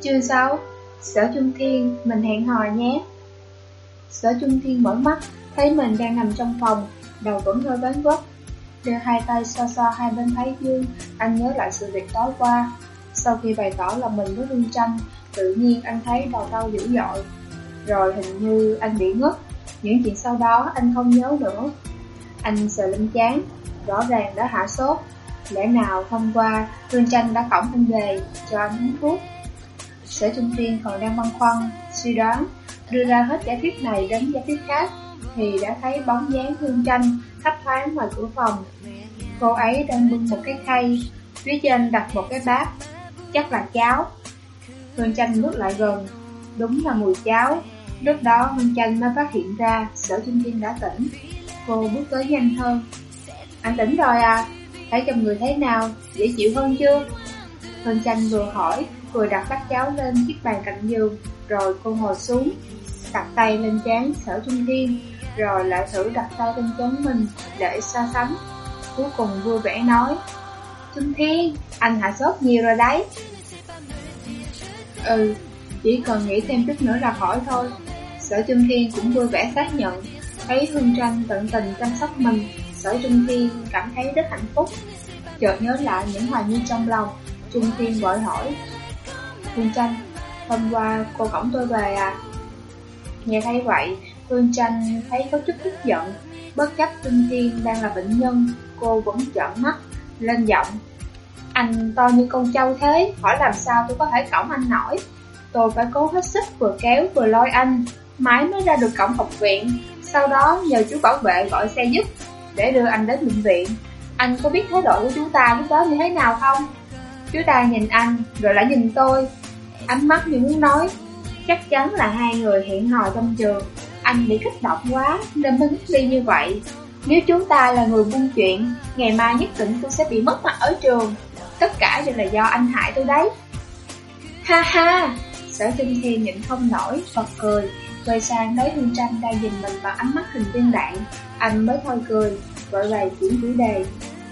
Chương 6. Sở Trung Thiên, mình hẹn hò nhé. Sở Trung Thiên mở mắt, thấy mình đang nằm trong phòng, đầu vẫn hơi ván vất. Đưa hai tay xoa xoa hai bên thái dương, anh nhớ lại sự việc tối qua. Sau khi bày tỏ lòng mình với Hương Tranh, tự nhiên anh thấy đầu đau dữ dội. Rồi hình như anh bị ngất, những chuyện sau đó anh không nhớ nữa. Anh sờ lên trán, rõ ràng đã hạ sốt. Lẽ nào hôm qua Hương Tranh đã cõng anh về cho anh uống thuốc? Sở Trung Thiên còn đang băn khoăn, suy đoán, đưa ra hết giả thuyết này đến giả thuyết khác, thì đã thấy bóng dáng Hương Tranh thấp thoáng ngoài cửa phòng. Cô ấy đang bưng một cái khay, phía trên đặt một cái bát, chắc là cháo. Hương Tranh bước lại gần, đúng là mùi cháo. Lúc đó Hương Tranh mới phát hiện ra Sở Trung Thiên đã tỉnh. Cô bước tới nhanh hơn. Anh tỉnh rồi à? Thấy trong người thế nào? Dễ chịu hơn chưa? Hương Tranh vừa hỏi, vừa đặt bát cháo lên chiếc bàn cạnh giường. Rồi cô ngồi xuống, đặt tay lên trán Sở Trung Thiên, rồi lại thử đặt tay lên trán mình để so sánh. Cuối cùng vui vẻ nói, Trung Thiên, anh hạ sốt nhiều rồi đấy. Chỉ cần nghĩ thêm chút nữa là khỏi thôi. Sở Trung Thiên cũng vui vẻ xác nhận. Thấy Hương Tranh tận tình chăm sóc mình, Sở Trung Thiên cảm thấy rất hạnh phúc. Chợt nhớ lại những hoài nghi trong lòng, Trung Thiên vội hỏi, Hương Tranh, hôm qua cô cõng tôi về à? Nghe thấy vậy, Hương Tranh thấy có chút tức giận. Bất chấp Trung Thiên đang là bệnh nhân, cô vẫn trợn mắt, lên giọng, anh to như con trâu thế, hỏi làm sao tôi có thể cõng anh nổi. Tôi phải cố hết sức vừa kéo vừa lôi anh, mãi mới ra được cổng học viện. Sau đó nhờ chú bảo vệ gọi xe giúp để đưa anh đến bệnh viện. Anh có biết thái độ của chú ta lúc đó như thế nào không? Chú ta nhìn anh rồi lại nhìn tôi, ánh mắt như muốn nói, chắc chắn là hai người hẹn hò trong trường. Anh bị kích động quá nên mới ngất đi như vậy. Nếu chúng ta là người buôn chuyện, ngày mai nhất định tôi sẽ bị mất mặt ở trường. Tất cả đều là do anh hại tôi đấy. Ha ha! Sở Trung Thiên nhịn không nổi, bật cười. Quay sang thấy Hương Tranh đang nhìn mình bằng ánh mắt hình viên đạn. Anh mới thôi cười, vội vàng chuyển chủ đề.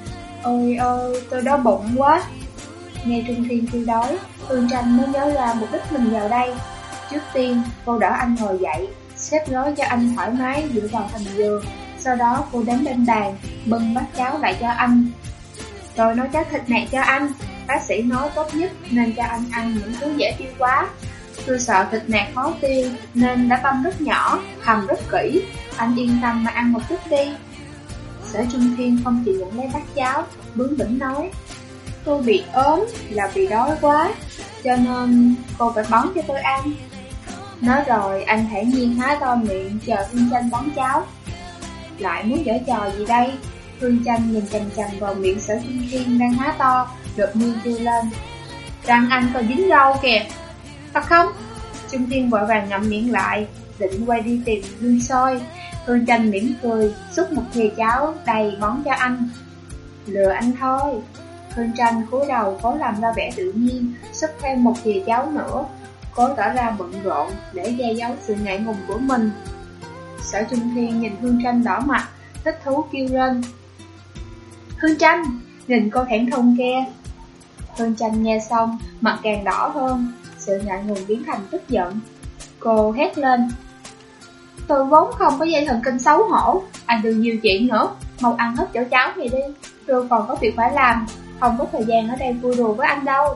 Ôi ôi, tôi đói bụng quá. Nghe Trung Thiên kêu đói, Hương Tranh mới nhớ ra mục đích mình vào đây. Trước tiên, cô đỡ anh ngồi dậy, xếp gối cho anh thoải mái dựa vào thành giường. Sau đó cô đến bên bàn, bưng bát cháo lại cho anh. Rồi nấu cháo thịt nạc cho anh. Bác sĩ nói tốt nhất nên cho anh ăn những thứ dễ tiêu hóa. Tôi sợ thịt nạc khó tiêu nên đã băm rất nhỏ, hầm rất kỹ. Anh yên tâm mà ăn một chút đi. Sở Trung Thiên không chịu nhận lấy bát cháo, bướng bỉnh nói, tôi bị ốm là vì đói quá, cho nên cô phải bón cho tôi ăn. Nói rồi anh thản nhiên há to miệng chờ Hương Tranh bón cháo. Lại muốn giở trò gì đây? Hương Tranh nhìn chằm chằm vào miệng Sở Trung Thiên đang há to, đột nhiên kêu lên, răng anh còn dính râu kìa. Thật không? Trung Thiên vội vàng ngậm miệng lại, định quay đi tìm gương soi. Hương Tranh mỉm cười, xúc một thìa cháo đầy bón cho anh. Lừa anh thôi. Hương Tranh cúi đầu cố làm ra vẻ tự nhiên, xúc thêm một thìa cháo nữa, cố tỏ ra bận rộn để che giấu sự ngại ngùng của mình. Sở Trung Thiên nhìn Hương Tranh đỏ mặt, thích thú kêu lên, Hương Tranh, nhìn cô thẹn thùng kia. Hương Tranh nghe xong, mặt càng đỏ hơn, sự ngại ngùng biến thành tức giận. Cô hét lên, tôi vốn không có dây thần kinh xấu hổ, anh đừng nhiều chuyện nữa, mau ăn hết chỗ cháo này đi, tôi còn có việc phải làm, không có thời gian ở đây vui đùa với anh đâu.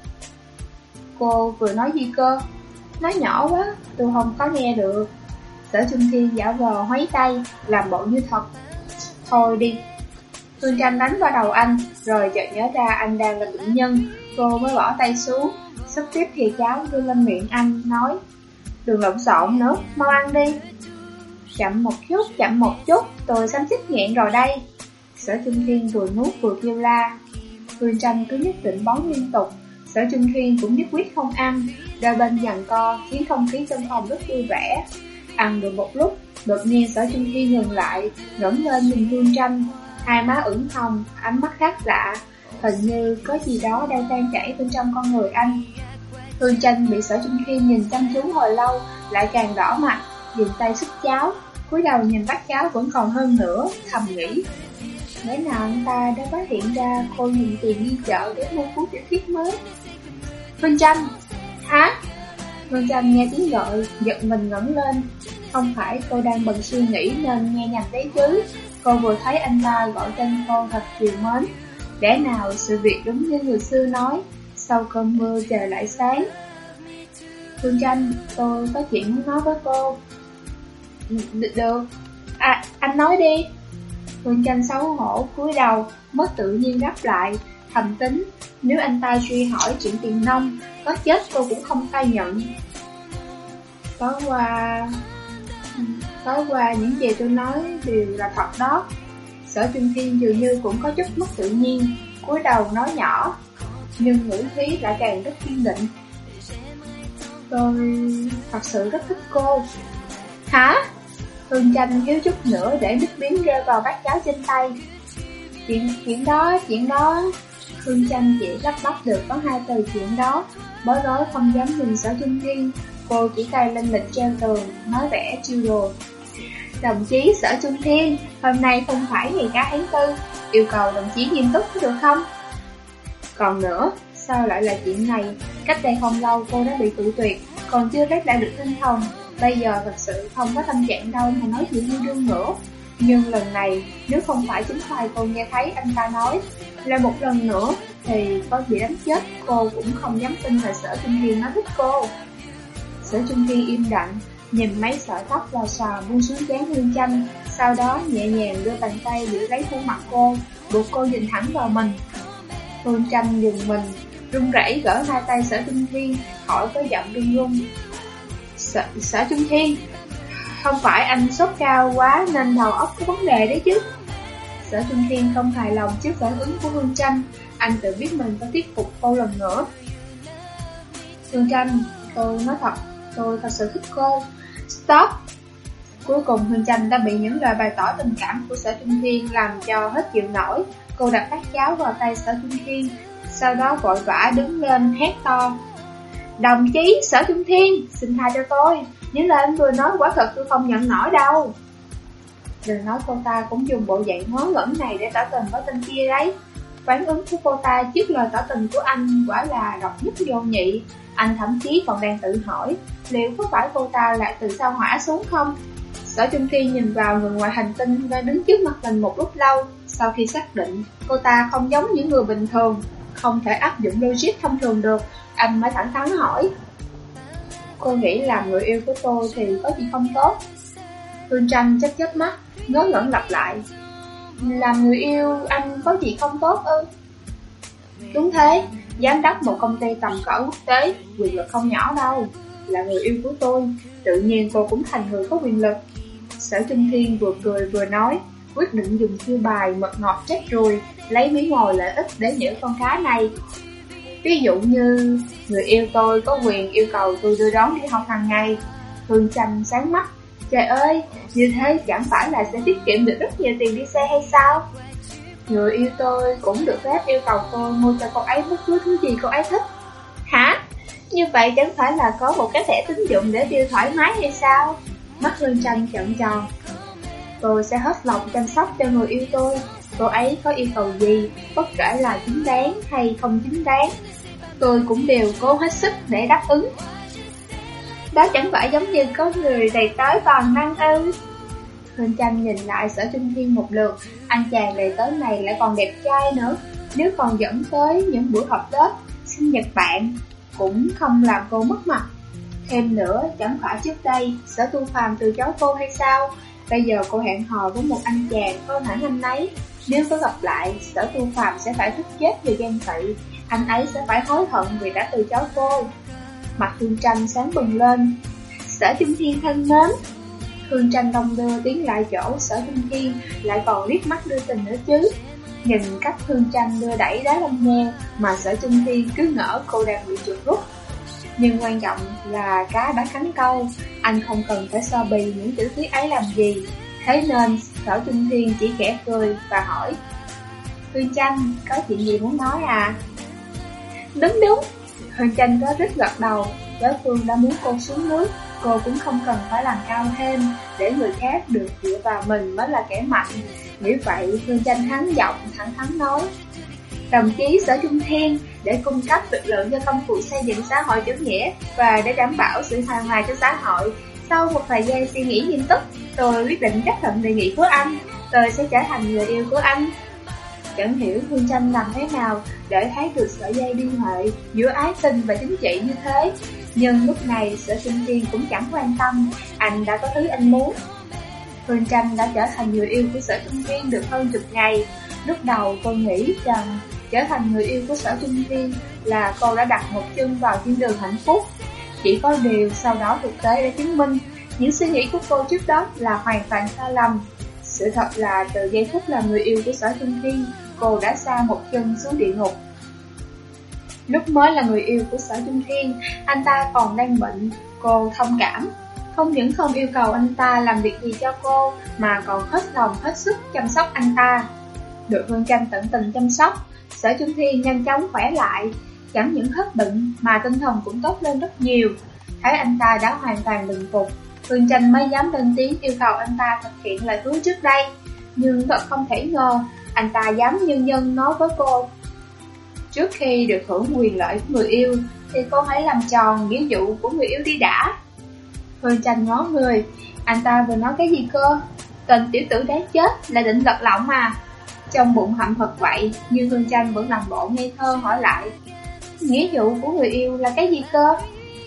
Cô vừa nói gì cơ? Nói nhỏ quá, tôi không có nghe được. Sở Trung Thiên giả vờ hoáy tay, làm bộ như thật. Thôi đi. Hương Tranh đánh vào đầu anh, rồi chợt nhớ ra anh đang là bệnh nhân. Cô mới bỏ tay xuống, xúc tiếp thìa cháo đưa lên miệng anh, nói, đừng lộn xộn nữa, mau ăn đi. Chậm một chút, tôi xám xít nghẹn rồi đây. Sở Trung Thiên vừa nuốt vừa kêu la. Hương Tranh cứ nhất định bón liên tục. Sở Trung Thiên cũng nhất quyết không ăn. Đôi bên giằng co khiến không khí trong phòng rất vui vẻ. Ăn được một lúc, đột nhiên Sở Trung Thiên ngừng lại, ngẩng lên nhìn Hương Tranh. Hai má ửng hồng, ánh mắt khác lạ, hình như có gì đó đang tan chảy bên trong con người anh. Hương Tranh bị Sở Trung Thiên nhìn chăm chú hồi lâu, lại càng đỏ mặt, dùng tay xúc cháo, cúi đầu nhìn bát cháo vẫn còn hơn nữa, thầm nghĩ, lẽ nào anh ta đã phát hiện ra cô dùng tiền đi chợ để mua cuốn tiểu thuyết mới. Hương Tranh, Hả? Hương Tranh nghe tiếng gọi, giật mình ngẩng lên. Không phải cô đang bận suy nghĩ nên nghe nhầm đấy chứ. Cô vừa thấy anh ta gọi tên cô thật chiều mến. Lẽ nào sự việc đúng như người xưa nói, sau cơn mưa trời lại sáng. Hương Tranh, tôi có chuyện muốn nói với cô. Được, anh nói đi. Hương Tranh xấu hổ cúi đầu, mất tự nhiên đáp lại, thầm tính, nếu anh ta truy hỏi chuyện tiền nông, có chết cô cũng không khai nhận. Tối qua những gì tôi nói đều là thật đó. Sở Trung Thiên dường như cũng có chút mất tự nhiên, cúi đầu nói nhỏ, nhưng ngữ khí lại càng rất kiên định. Tôi thật sự rất thích cô. Hả? Hương Tranh thiếu chút nữa để nước miếng rơi vào bát cháo trên tay. Chuyện đó. Hương Tranh chỉ lắp bắp được có 2 từ chuyện đó, bối rối không dám nhìn Sở Trung Thiên. Cô chỉ tay lên lịch treo tường, nói vẻ chiêu đồ. Đồng chí Sở Trung Thiên, hôm nay không phải ngày cả tháng 4, yêu cầu đồng chí nghiêm túc có được không? Còn nữa, sao lại là chuyện này? Cách đây không lâu cô đã bị cự tuyệt, còn chưa lấy lại được tinh thần. Bây giờ thật sự không có tâm trạng đâu mà nói chuyện yêu đương nữa. Nhưng lần này, nếu không phải chính tai cô nghe thấy anh ta nói là một lần nữa, thì có bị đánh chết cô cũng không dám tin là Sở Trung Thiên nói thích cô. Sở Trung Thiên im lặng, nhìn mấy sợi tóc lò xò buông xuống trán Hương Tranh, sau đó nhẹ nhàng đưa bàn tay giữ lấy khuôn mặt cô, buộc cô nhìn thẳng vào mình. Hương Tranh dừng mình, run rẩy gỡ 2 tay Sở Trung Thiên, hỏi với giọng run run. Sở Trung Thiên, không phải anh sốt cao quá nên đầu óc có vấn đề đấy chứ? Sở Trung Thiên không hài lòng trước phản ứng của Hương Tranh, anh tự biết mình phải thuyết phục cô lần nữa. Hương Tranh, tôi nói thật, tôi thật sự thích cô. Stop! Cuối cùng Hương Tranh đã bị những lời bày tỏ tình cảm của Sở Trung Thiên làm cho hết chịu nổi. Cô đặt bát cháo vào tay Sở Trung Thiên, sau đó vội vã đứng lên hét to. Đồng chí Sở Trung Thiên, xin tha cho tôi, những lời anh vừa nói quả thật tôi không nhận nổi đâu. Đừng nói cô ta cũng dùng bộ dạng ngớ ngẩn này để tỏ tình với tên kia đấy. Phản ứng của cô ta trước lời tỏ tình của anh quả là độc nhất vô nhị. Anh thậm chí còn đang tự hỏi liệu có phải cô ta lại từ sao hỏa xuống không. Sở Trung Thiên nhìn vào người ngoài hành tinh đang đứng trước mặt mình một lúc lâu. Sau khi xác định cô ta không giống những người bình thường, không thể áp dụng logic thông thường được, anh mới thẳng thắn hỏi. Cô nghĩ làm người yêu của tôi thì có gì không tốt? Hương Tranh chớp mắt, ngớ ngẩn lặp lại. Làm người yêu anh có gì không tốt ư? Đúng thế, giám đốc một công ty tầm cỡ quốc tế, quyền lực không nhỏ đâu. Là người yêu của tôi, tự nhiên cô cũng thành người có quyền lực. Sở Trung Thiên vừa cười vừa nói, quyết định dùng chiêu bài mật ngọt chết ruồi, lấy miếng mồi lợi ích để giữ con cá này. Ví dụ như, người yêu tôi có quyền yêu cầu tôi đưa đón đi học hàng ngày. Hương Tranh sáng mắt. Trời ơi, như thế chẳng phải là sẽ tiết kiệm được rất nhiều tiền đi xe hay sao? Người yêu tôi cũng được phép yêu cầu tôi mua cho cô ấy bất cứ thứ gì cô ấy thích. Hả? Như vậy chẳng phải là có một cái thẻ tín dụng để tiêu thoải mái hay sao? Mắt Hương Tranh trợn tròn. Tôi sẽ hết lòng chăm sóc cho người yêu tôi. Cô ấy có yêu cầu gì, bất kể là chính đáng hay không chính đáng, tôi cũng đều cố hết sức để đáp ứng. Đó chẳng phải giống như có người đầy tới toàn năng ư? Hương Tranh nhìn lại Sở Trung Thiên một lượt, anh chàng đầy tới này lại còn đẹp trai nữa. Nếu còn dẫn tới những buổi họp lớp, sinh nhật bạn, cũng không làm cô mất mặt. Thêm nữa, chẳng phải trước đây Sở Tu Phàm từ chối cô hay sao? Bây giờ cô hẹn hò với một anh chàng có hẳn anh ấy. Nếu có gặp lại, Sở Tu Phàm sẽ phải tức chết vì ghen tị. Anh ấy sẽ phải hối hận vì đã từ chối cô. Mặt Hương Tranh sáng bừng lên. Sở Trung Thiên thân mến. Hương Tranh đông đưa tiến lại chỗ Sở Trung Thiên, lại còn liếc mắt đưa tình nữa chứ. Nhìn cách Hương Tranh đưa đẩy đá lông nheo mà Sở Trung Thiên cứ ngỡ cô đang bị chuột rút. Nhưng quan trọng là cá đã cắn câu, anh không cần phải so bì những chữ viết ấy làm gì. Thế nên Sở Trung Thiên chỉ khẽ cười và hỏi, Hương Tranh, có chuyện gì muốn nói à? Đúng. Hương Tranh có rất gật đầu. Đối phương đã muốn cô xuống nước, cô cũng không cần phải làm cao thêm, để người khác được dựa vào mình mới là kẻ mạnh. Như vậy Hương Tranh hắn giọng thẳng thắn nói, đồng chí Sở Trung Thiên, để cung cấp lực lượng cho công cuộc xây dựng xã hội chủ nghĩa và để đảm bảo sự hài hòa cho xã hội. Sau một thời gian suy nghĩ nghiêm túc, tôi quyết định chấp thuận đề nghị của anh. Tôi sẽ trở thành người yêu của anh. Chẳng hiểu Hương Tranh làm thế nào để thấy được sợi dây liên hệ giữa ái tình và chính trị như thế. Nhưng lúc này Sở Trung Thiên cũng chẳng quan tâm, anh đã có thứ anh muốn. Hương Tranh đã trở thành người yêu của Sở Trung Thiên được hơn chục ngày. Lúc đầu cô nghĩ rằng trở thành người yêu của Sở Trung Thiên là cô đã đặt một chân vào thiên đường hạnh phúc. Chỉ có điều sau đó thực tế đã chứng minh những suy nghĩ của cô trước đó là hoàn toàn sai lầm. Sự thật là từ giây phút là người yêu của Sở Trung Thiên, cô đã sa một chân xuống địa ngục. Lúc mới là người yêu của Sở Trung Thiên, anh ta còn đang bệnh, cô thông cảm. Không những không yêu cầu anh ta làm việc gì cho cô, mà còn hết lòng hết sức chăm sóc anh ta. Được Hương Tranh tận tình chăm sóc, Sở Trung Thiên nhanh chóng khỏe lại. Chẳng những hết bệnh mà tinh thần cũng tốt lên rất nhiều. Thấy anh ta đã hoàn toàn bình phục, Hương Tranh mới dám lên tiếng yêu cầu anh ta thực hiện lời hứa trước đây. Nhưng thật không thể ngờ, anh ta dám nhân nhân nói với cô: trước khi được hưởng quyền lợi của người yêu thì cô hãy làm tròn nghĩa vụ của người yêu đi đã. Hương Tranh ngó người, anh ta vừa nói cái gì cơ? Tên tiểu tử đáng chết là định lật lọng mà. Trong bụng hậm hực vậy, nhưng Hương Tranh vẫn làm bộ ngây thơ hỏi lại: nghĩa vụ của người yêu là cái gì cơ?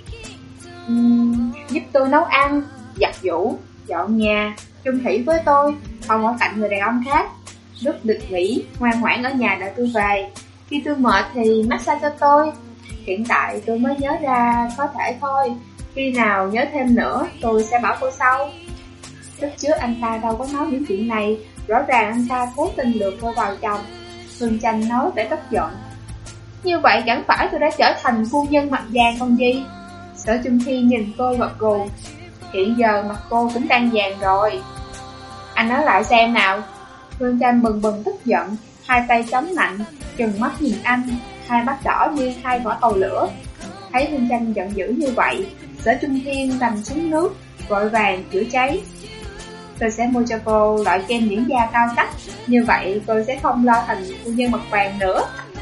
Giúp tôi nấu ăn, giặt giũ, dọn nhà, chung thủy với tôi, không ở cạnh người đàn ông khác. Lúc được nghỉ, ngoan ngoãn ở nhà đợi tôi về. Khi tôi mệt thì massage cho tôi. Hiện tại tôi mới nhớ ra có thể thôi. Khi nào nhớ thêm nữa, tôi sẽ bảo cô sau. Lúc trước anh ta đâu có nói những chuyện này. Rõ ràng anh ta cố tình lừa cô vào chồng. Hương Tranh nói để tức giận: như vậy chẳng phải tôi đã trở thành phu nhân mặt vàng còn gì? Sở Trung Thiên nhìn cô gật gù: hiện giờ mặt cô cũng đang vàng rồi. Anh nói lại xem nào. Hương Tranh bừng bừng tức giận, hai tay chống nạnh, trừng mắt nhìn anh, hai mắt đỏ như hai quả cầu lửa. Thấy Hương Tranh giận dữ như vậy, Sở Trung Thiên nằm xuống nước, vội vàng chữa cháy: tôi sẽ mua cho cô loại kem dưỡng da cao cấp, như vậy cô sẽ không lo thành phu nhân mặt vàng nữa.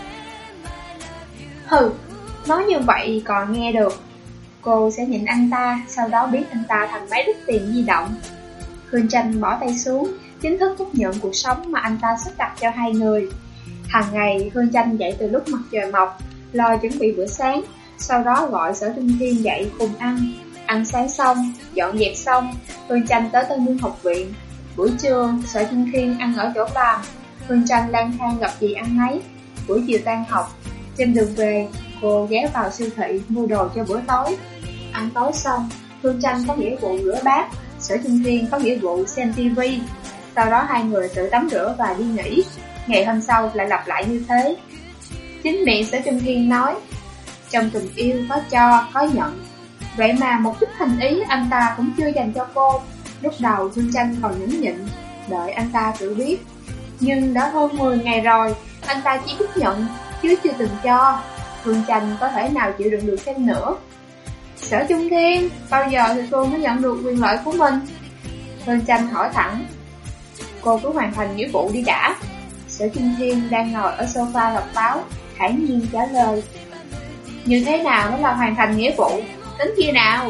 Hừ, nói như vậy còn nghe được. Cô sẽ nhìn anh ta, sau đó biến anh ta thành máy đút tiền di động. Hương Tranh bỏ tay xuống, chính thức chấp nhận cuộc sống mà anh ta sắp đặt cho hai người. Hàng ngày Hương Tranh dậy từ lúc mặt trời mọc, lo chuẩn bị bữa sáng, sau đó gọi Sở Trung Thiên dậy cùng ăn. Ăn sáng xong, dọn dẹp xong, Hương Tranh tới Tân Lương học viện. Buổi trưa, Sở Trung Thiên ăn ở chỗ làm, Hương Tranh lang thang gặp gì ăn nấy. Buổi chiều tan học, trên đường về, cô ghé vào siêu thị mua đồ cho bữa tối. Ăn tối xong, Hương Tranh có nghĩa vụ rửa bát, Sở Trung Thiên có nghĩa vụ xem TV. Sau đó hai người tự tắm rửa và đi nghỉ. Ngày hôm sau lại lặp lại như thế. Chính miệng Sở Trung Thiên nói: trong tình yêu có cho, có nhận. Vậy mà một chút thành ý anh ta cũng chưa dành cho cô. Lúc đầu Hương Tranh còn nhẫn nhịn, đợi anh ta tự biết. Nhưng đã hơn 10 ngày rồi, anh ta chỉ biết nhận, chứ chưa từng cho. Hương Tranh có thể nào chịu đựng được thêm nữa. Sở Trung Thiên, bao giờ thì cô mới nhận được quyền lợi của mình? Hương Tranh hỏi thẳng. Cô cứ hoàn thành nghĩa vụ đi đã. Sở Trung Thiên đang ngồi ở sofa đọc báo, thản nhiên trả lời. Như thế nào mới là hoàn thành nghĩa vụ? Tính khi nào?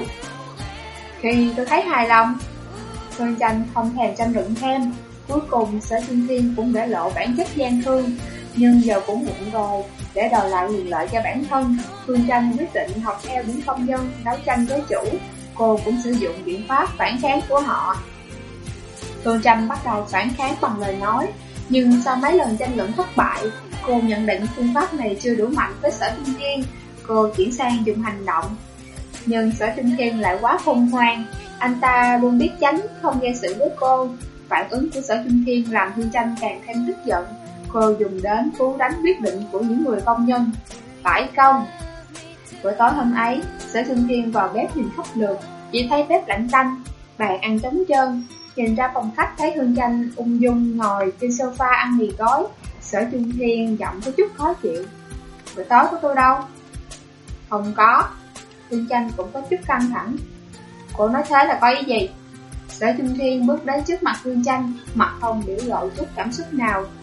Khi tôi thấy hài lòng. Hương Tranh không thèm tranh luận thêm. Cuối cùng Sở Trung Thiên cũng để lộ bản chất gian thương. Nhưng giờ cũng muộn rồi. Để đòi lại quyền lợi cho bản thân, Hương Tranh quyết định học theo những công dân đấu tranh với chủ. Cô cũng sử dụng biện pháp phản kháng của họ. Hương Tranh bắt đầu phản kháng bằng lời nói, nhưng sau mấy lần tranh luận thất bại, cô nhận định phương pháp này chưa đủ mạnh với Sở Trung Thiên. Cô chuyển sang dùng hành động. Nhưng Sở Trung Thiên lại quá khôn ngoan. Anh ta luôn biết tránh, không gây sự với cô. Phản ứng của Sở Trung Thiên làm Hương Tranh càng thêm tức giận. Cô dùng đến cú đánh quyết định của những người công nhân: phải công. Buổi tối hôm ấy, Sở Trung Thiên vào bếp nhìn khắp lượt, chỉ thấy bếp lạnh tanh, bàn ăn trống trơn. Nhìn ra phòng khách thấy Hương Tranh ung dung ngồi trên sofa ăn mì gói. Sở Trung Thiên giọng có chút khó chịu: bữa tối của tôi đâu? Không có. Hương Tranh cũng có chút căng thẳng. Cô nói thế là có ý gì? Sở Trung Thiên bước đến trước mặt Hương Tranh, mặt không biểu lộ chút cảm xúc nào.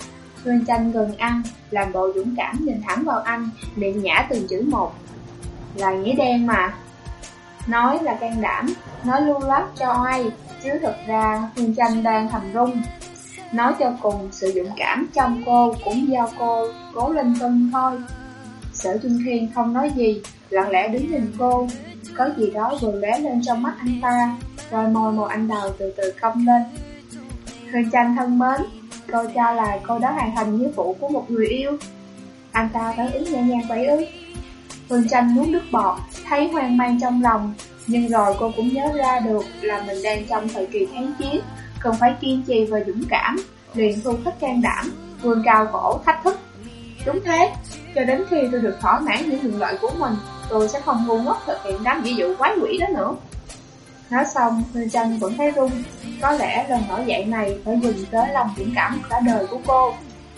Hương Tranh gần ăn, làm bộ dũng cảm nhìn thẳng vào anh, miệng nhả từng chữ một. Là nghĩa đen mà. Nói là can đảm, nói lưu loát cho ai, chứ thực ra Hương Tranh đang thầm run. Nói cho cùng, sự dũng cảm trong cô cũng do cô cố lên cân thôi. Sở Trung Thiên không nói gì, lặng lẽ đứng nhìn cô. Có gì đó vừa lóe lên trong mắt anh ta, rồi môi màu anh đào từ từ cong lên. Hương Tranh thân mến, cô cho là cô đã hoàn thành nghĩa vụ của một người yêu. Anh ta phản ứng nhẹ nhàng vậy ư? Hương Tranh nuốt nước bọt, thấy hoang mang trong lòng, nhưng rồi cô cũng nhớ ra được là mình đang trong thời kỳ kháng chiến, cần phải kiên trì và dũng cảm, liền thu thích can đảm, vươn cao cổ thách thức. Đúng thế, cho đến khi tôi được thỏa mãn những quyền lợi của mình, tôi sẽ không ngu ngốc thực hiện đám nghĩa vụ quái quỷ đó nữa. Nói xong, Hương Tranh vẫn thấy run, có lẽ lần nổi dậy này phải dùng tới lòng dũng cảm cả đời của cô.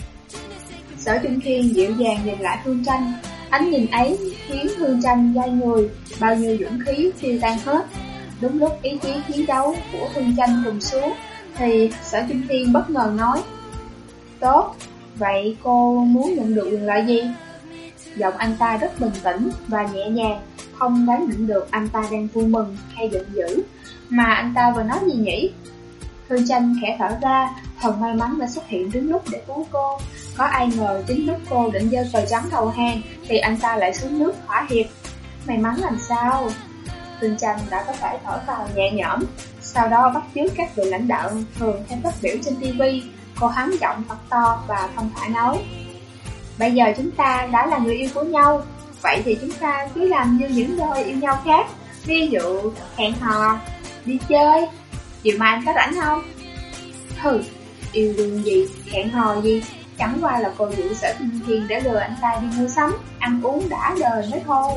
Sở Trung Thiên dịu dàng nhìn lại Hương Tranh, ánh nhìn ấy khiến Hương Tranh dai người, bao nhiêu dũng khí tiêu tan hết. Đúng lúc ý chí chiến đấu của Hương Tranh trùng xuống, thì Sở Trung Thiên bất ngờ nói: Tốt, vậy cô muốn nhận được quyền lợi gì? Giọng anh ta rất bình tĩnh và nhẹ nhàng, không đoán định được anh ta đang vui mừng hay giận dữ. Mà anh ta vừa nói gì nhỉ? Hương Tranh khẽ thở ra, thần may mắn đã xuất hiện đúng lúc để cứu cô. Có ai ngờ chính lúc cô định giơ cờ trắng đầu hàng thì anh ta lại xuống nước thỏa hiệp. May mắn làm sao? Hương Tranh đã có thể thở phào nhẹ nhõm. Sau đó bắt chước các vị lãnh đạo thường hay phát biểu trên TV, cô hắn giọng thật to và thông thả nói: Bây giờ chúng ta đã là người yêu của nhau, vậy thì chúng ta cứ làm như những đôi yêu nhau khác. Ví dụ hẹn hò, đi chơi. Chiều mai anh có rảnh không? Hừ, yêu đương gì, hẹn hò gì, chẳng qua là cô dụ Sở Trung Thiên để lừa anh ta đi mua sắm, ăn uống đã đời mới thôi.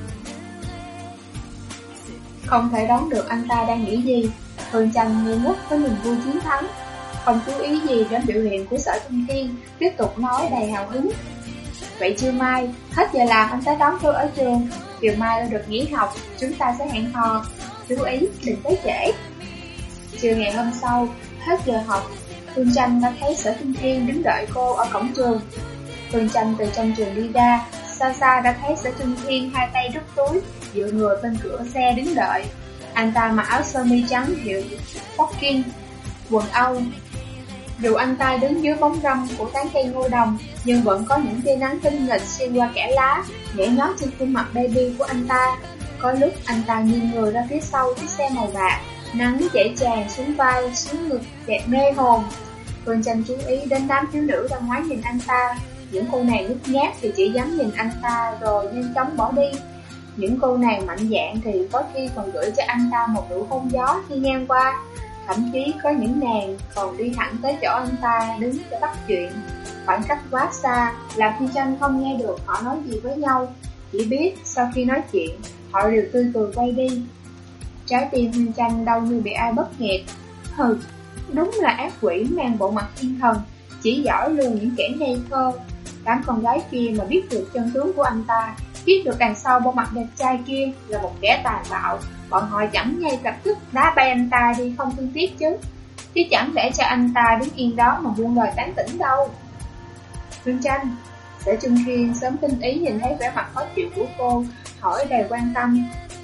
Không thể đoán được anh ta đang nghĩ gì, Hương Tranh ngơ ngốc với niềm vui chiến thắng, không chú ý gì đến biểu hiện của Sở Trung Thiên, tiếp tục nói đầy hào hứng. Vậy trưa mai, hết giờ làm anh tới đón tôi ở trường, chiều mai tôi được nghỉ học, chúng ta sẽ hẹn hò, chú ý đừng tới trễ. Chiều ngày hôm sau, hết giờ học, Hương Tranh đã thấy Sở Trung Thiên đứng đợi cô ở cổng trường. Hương Tranh từ trong trường đi ra, xa xa đã thấy Sở Trung Thiên hai tay rút túi, dựa người bên cửa xe đứng đợi. Anh ta mặc áo sơ mi trắng hiệu Birkin, quần Âu. Dù anh ta đứng dưới bóng râm của tán cây ngô đồng, nhưng vẫn có những tia nắng tinh nghịch xuyên qua kẽ lá, nhảy nhót trên khuôn mặt baby của anh ta. Có lúc anh ta nghiêng người ra phía sau chiếc xe màu bạc, nắng chảy tràn xuống vai, xuống ngực, đẹp mê hồn. Hương Tranh chú ý đến đám thiếu nữ đang ngoái nhìn anh ta. Những cô nàng nhút nhát thì chỉ dám nhìn anh ta rồi nhanh chóng bỏ đi. Những cô nàng mạnh dạn thì có khi còn gửi cho anh ta một nụ hôn gió khi ngang qua. Thậm chí có những nàng còn đi thẳng tới chỗ anh ta đứng để bắt chuyện. Khoảng cách quá xa, làm Hương Tranh không nghe được họ nói gì với nhau. Chỉ biết sau khi nói chuyện, họ đều tươi cười quay đi. Trái tim Hương Tranh đau như bị ai bóp nghẹt. Hừ, đúng là ác quỷ mang bộ mặt thiên thần, chỉ giỏi lừa những kẻ ngây thơ. Đám con gái kia mà biết được chân tướng của anh ta, biết được đằng sau bộ mặt đẹp trai kia là một kẻ tàn bạo, bọn họ chẳng ngay lập tức đá bay anh ta đi không thương tiếc chứ. Chứ chẳng để cho anh ta đứng yên đó mà buông lời tán tỉnh đâu. Hương Tranh, Sở Trung Thiên sớm tinh ý nhìn thấy vẻ mặt khó chịu của cô, hỏi đầy quan tâm.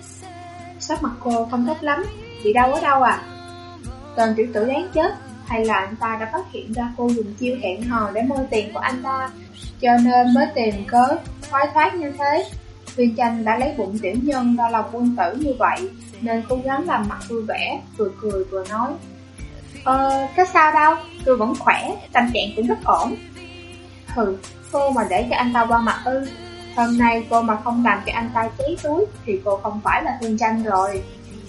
Sắc mặt cô không tốt lắm, chị đau ở đâu à? Tên tiểu tử đáng chết, hay là anh ta đã phát hiện ra cô dùng chiêu hẹn hò để môi tiền của anh ta, cho nên mới tìm cớ khoái thoát như thế. Hương Tranh đã lấy bụng tiểu nhân đo lòng quân tử như vậy, nên cố gắng làm mặt vui vẻ, vừa cười vừa nói: có sao đâu, tôi vẫn khỏe, tâm trạng cũng rất ổn. Hừ, cô mà để cho anh ta qua mặt ư? Hôm nay cô mà không làm cho anh ta cháy túi thì cô không phải là Hương Tranh rồi.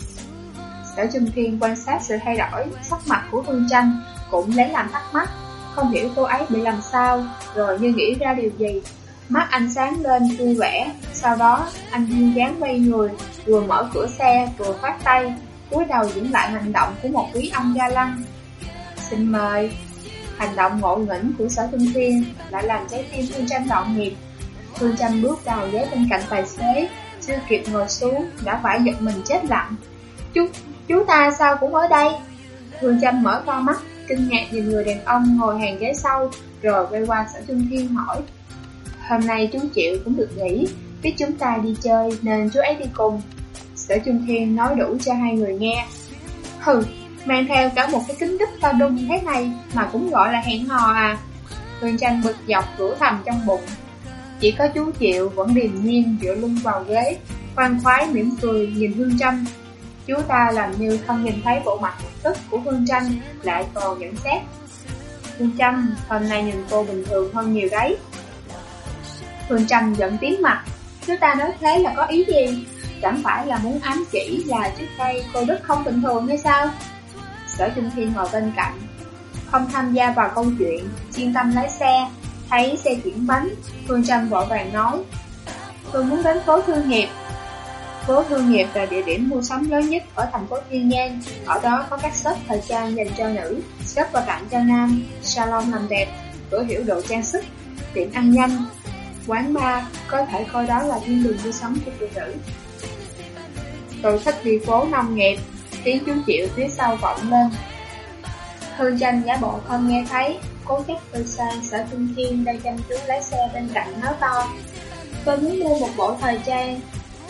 Sở Trung Thiên quan sát sự thay đổi sắc mặt của Hương Tranh, cũng lấy làm thắc mắc, không hiểu cô ấy bị làm sao, rồi như nghĩ ra điều gì. Mắt anh sáng lên vui vẻ, sau đó anh duyên dáng quay người, vừa mở cửa xe vừa khoát tay, cúi đầu diễn lại hành động của một quý ông ga lăng. Xin mời. Hành động ngộ nghĩnh của Sở Trung Thiên lại làm trái tim Hương Tranh loạn nhịp. Hương Tranh bước vào ghế bên cạnh tài xế, chưa kịp ngồi xuống đã phải giật mình chết lặng. Chú ta sao cũng ở đây? Hương Tranh mở to mắt, kinh ngạc nhìn người đàn ông ngồi hàng ghế sau, rồi quay qua Sở Trung Thiên hỏi: "Hôm nay chú Triệu cũng được nghỉ, biết chúng ta đi chơi nên chú ấy đi cùng." Sở Trung Thiên nói đủ cho hai người nghe. "Hừ, mang theo cả một cái kính đúp to đùng thế này mà cũng gọi là hẹn hò à?" Hương Tranh bực dọc rủa thầm trong bụng. Chỉ có chú Triệu vẫn điềm nhiên dựa lưng vào ghế, khoan khoái mỉm cười nhìn Hương Tranh. Chú ta làm như không nhìn thấy bộ mặt bực tức của Hương Tranh, lại còn nhận xét: "Hương Tranh, hôm nay nhìn cô bình thường hơn nhiều đấy." Hương Tranh giận tím mặt. Chú ta nói thế là có ý gì? Chẳng phải là muốn ám chỉ là trước đây cô rất không bình thường hay sao? Sở Trung Thiên ngồi bên cạnh, không tham gia vào câu chuyện, chuyên tâm lái xe. Thấy xe chuyển bánh, Hương Tranh vội vàng nói: "Tôi muốn đến phố Thương Nghiệp." Phố Thương Nghiệp là địa điểm mua sắm lớn nhất ở thành phố Thiên Nhang. Ở đó có các shop thời trang dành cho nữ, shop và tặng cho nam, salon làm đẹp, cửa hiệu đồ trang sức, tiệm ăn nhanh, quán bar, có thể coi đó là thiên đường mua sắm của phụ nữ. "Tôi thích đi phố nông nghiệp." Tiếng chú Triệu phía sau vọng lên. Hương Tranh giả bộ không nghe thấy, cố chấp quay sang Sở Trung Thiên đang chăm chú lái xe bên cạnh nói to: "Tôi muốn mua một bộ thời trang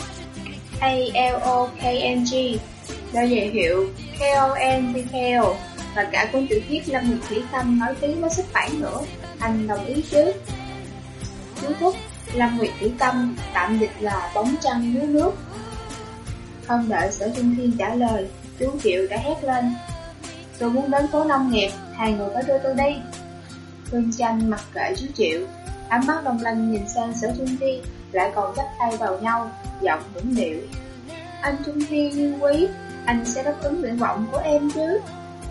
ALOKNG, đôi giày hiệu KONDKL và cả cuốn tiểu thuyết Lâm Nguyệt Thủy Tâm nói tiếng với xuất bản nữa. Anh đồng ý chứ?" Chú thúc: Lâm Nguyệt Thủy Tâm, tạm dịch là bóng trăng dưới nước. Không đợi Sở Trung Thiên trả lời, chú Triệu đã hét lên: "Tôi muốn đến phố nông nghiệp, hai người phải đưa tôi đi." Hương Tranh mặc kệ chú Triệu, ánh mắt long lanh nhìn sang Sở Trung Thiên, lại còn chắp tay vào nhau, giọng nũng nịu: "Anh Trung Thiên yêu quý, anh sẽ đáp ứng nguyện vọng của em chứ?"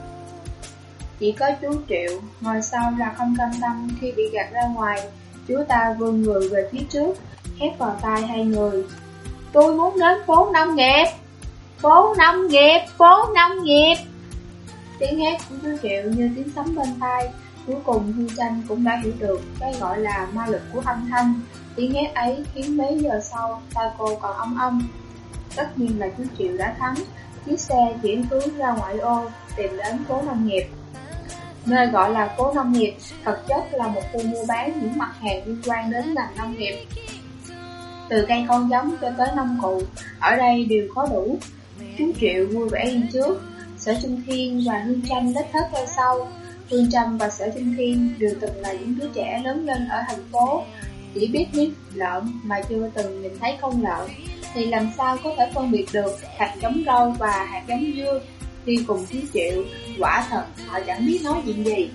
Chỉ có chú Triệu ngồi sau là không cam tâm khi bị gạt ra ngoài. Chú ta vươn người về phía trước, hét vào tai hai người: "Tôi muốn đến phố nông nghiệp! Phố nông nghiệp! Phố nông nghiệp!" Tiếng hét của chú Triệu như tiếng sấm bên tai. Cuối cùng Hương Tranh cũng đã hiểu được cái gọi là ma lực của âm thanh. Tiếng hét ấy khiến mấy giờ sau tai cô còn ong ong. Tất nhiên là chú Triệu đã thắng. Chiếc xe chuyển hướng ra ngoại ô, tìm đến phố nông nghiệp. Nơi gọi là phố nông nghiệp thực chất là một khu mua bán những mặt hàng liên quan đến ngành nông nghiệp. Từ cây con giống cho tới nông cụ, ở đây đều có đủ. Chú Triệu vui vẻ đi trước, Sở Trung Thiên và Hương Tranh lết thớt theo sau. Hương Tranh và Sở Trung Thiên đều từng là những đứa trẻ lớn lên ở thành phố, chỉ biết miếng lợn mà chưa từng nhìn thấy con lợn, thì làm sao có thể phân biệt được hạt giống rau và hạt giống dưa. Đi cùng chú Triệu, quả thật họ chẳng biết nói chuyện gì.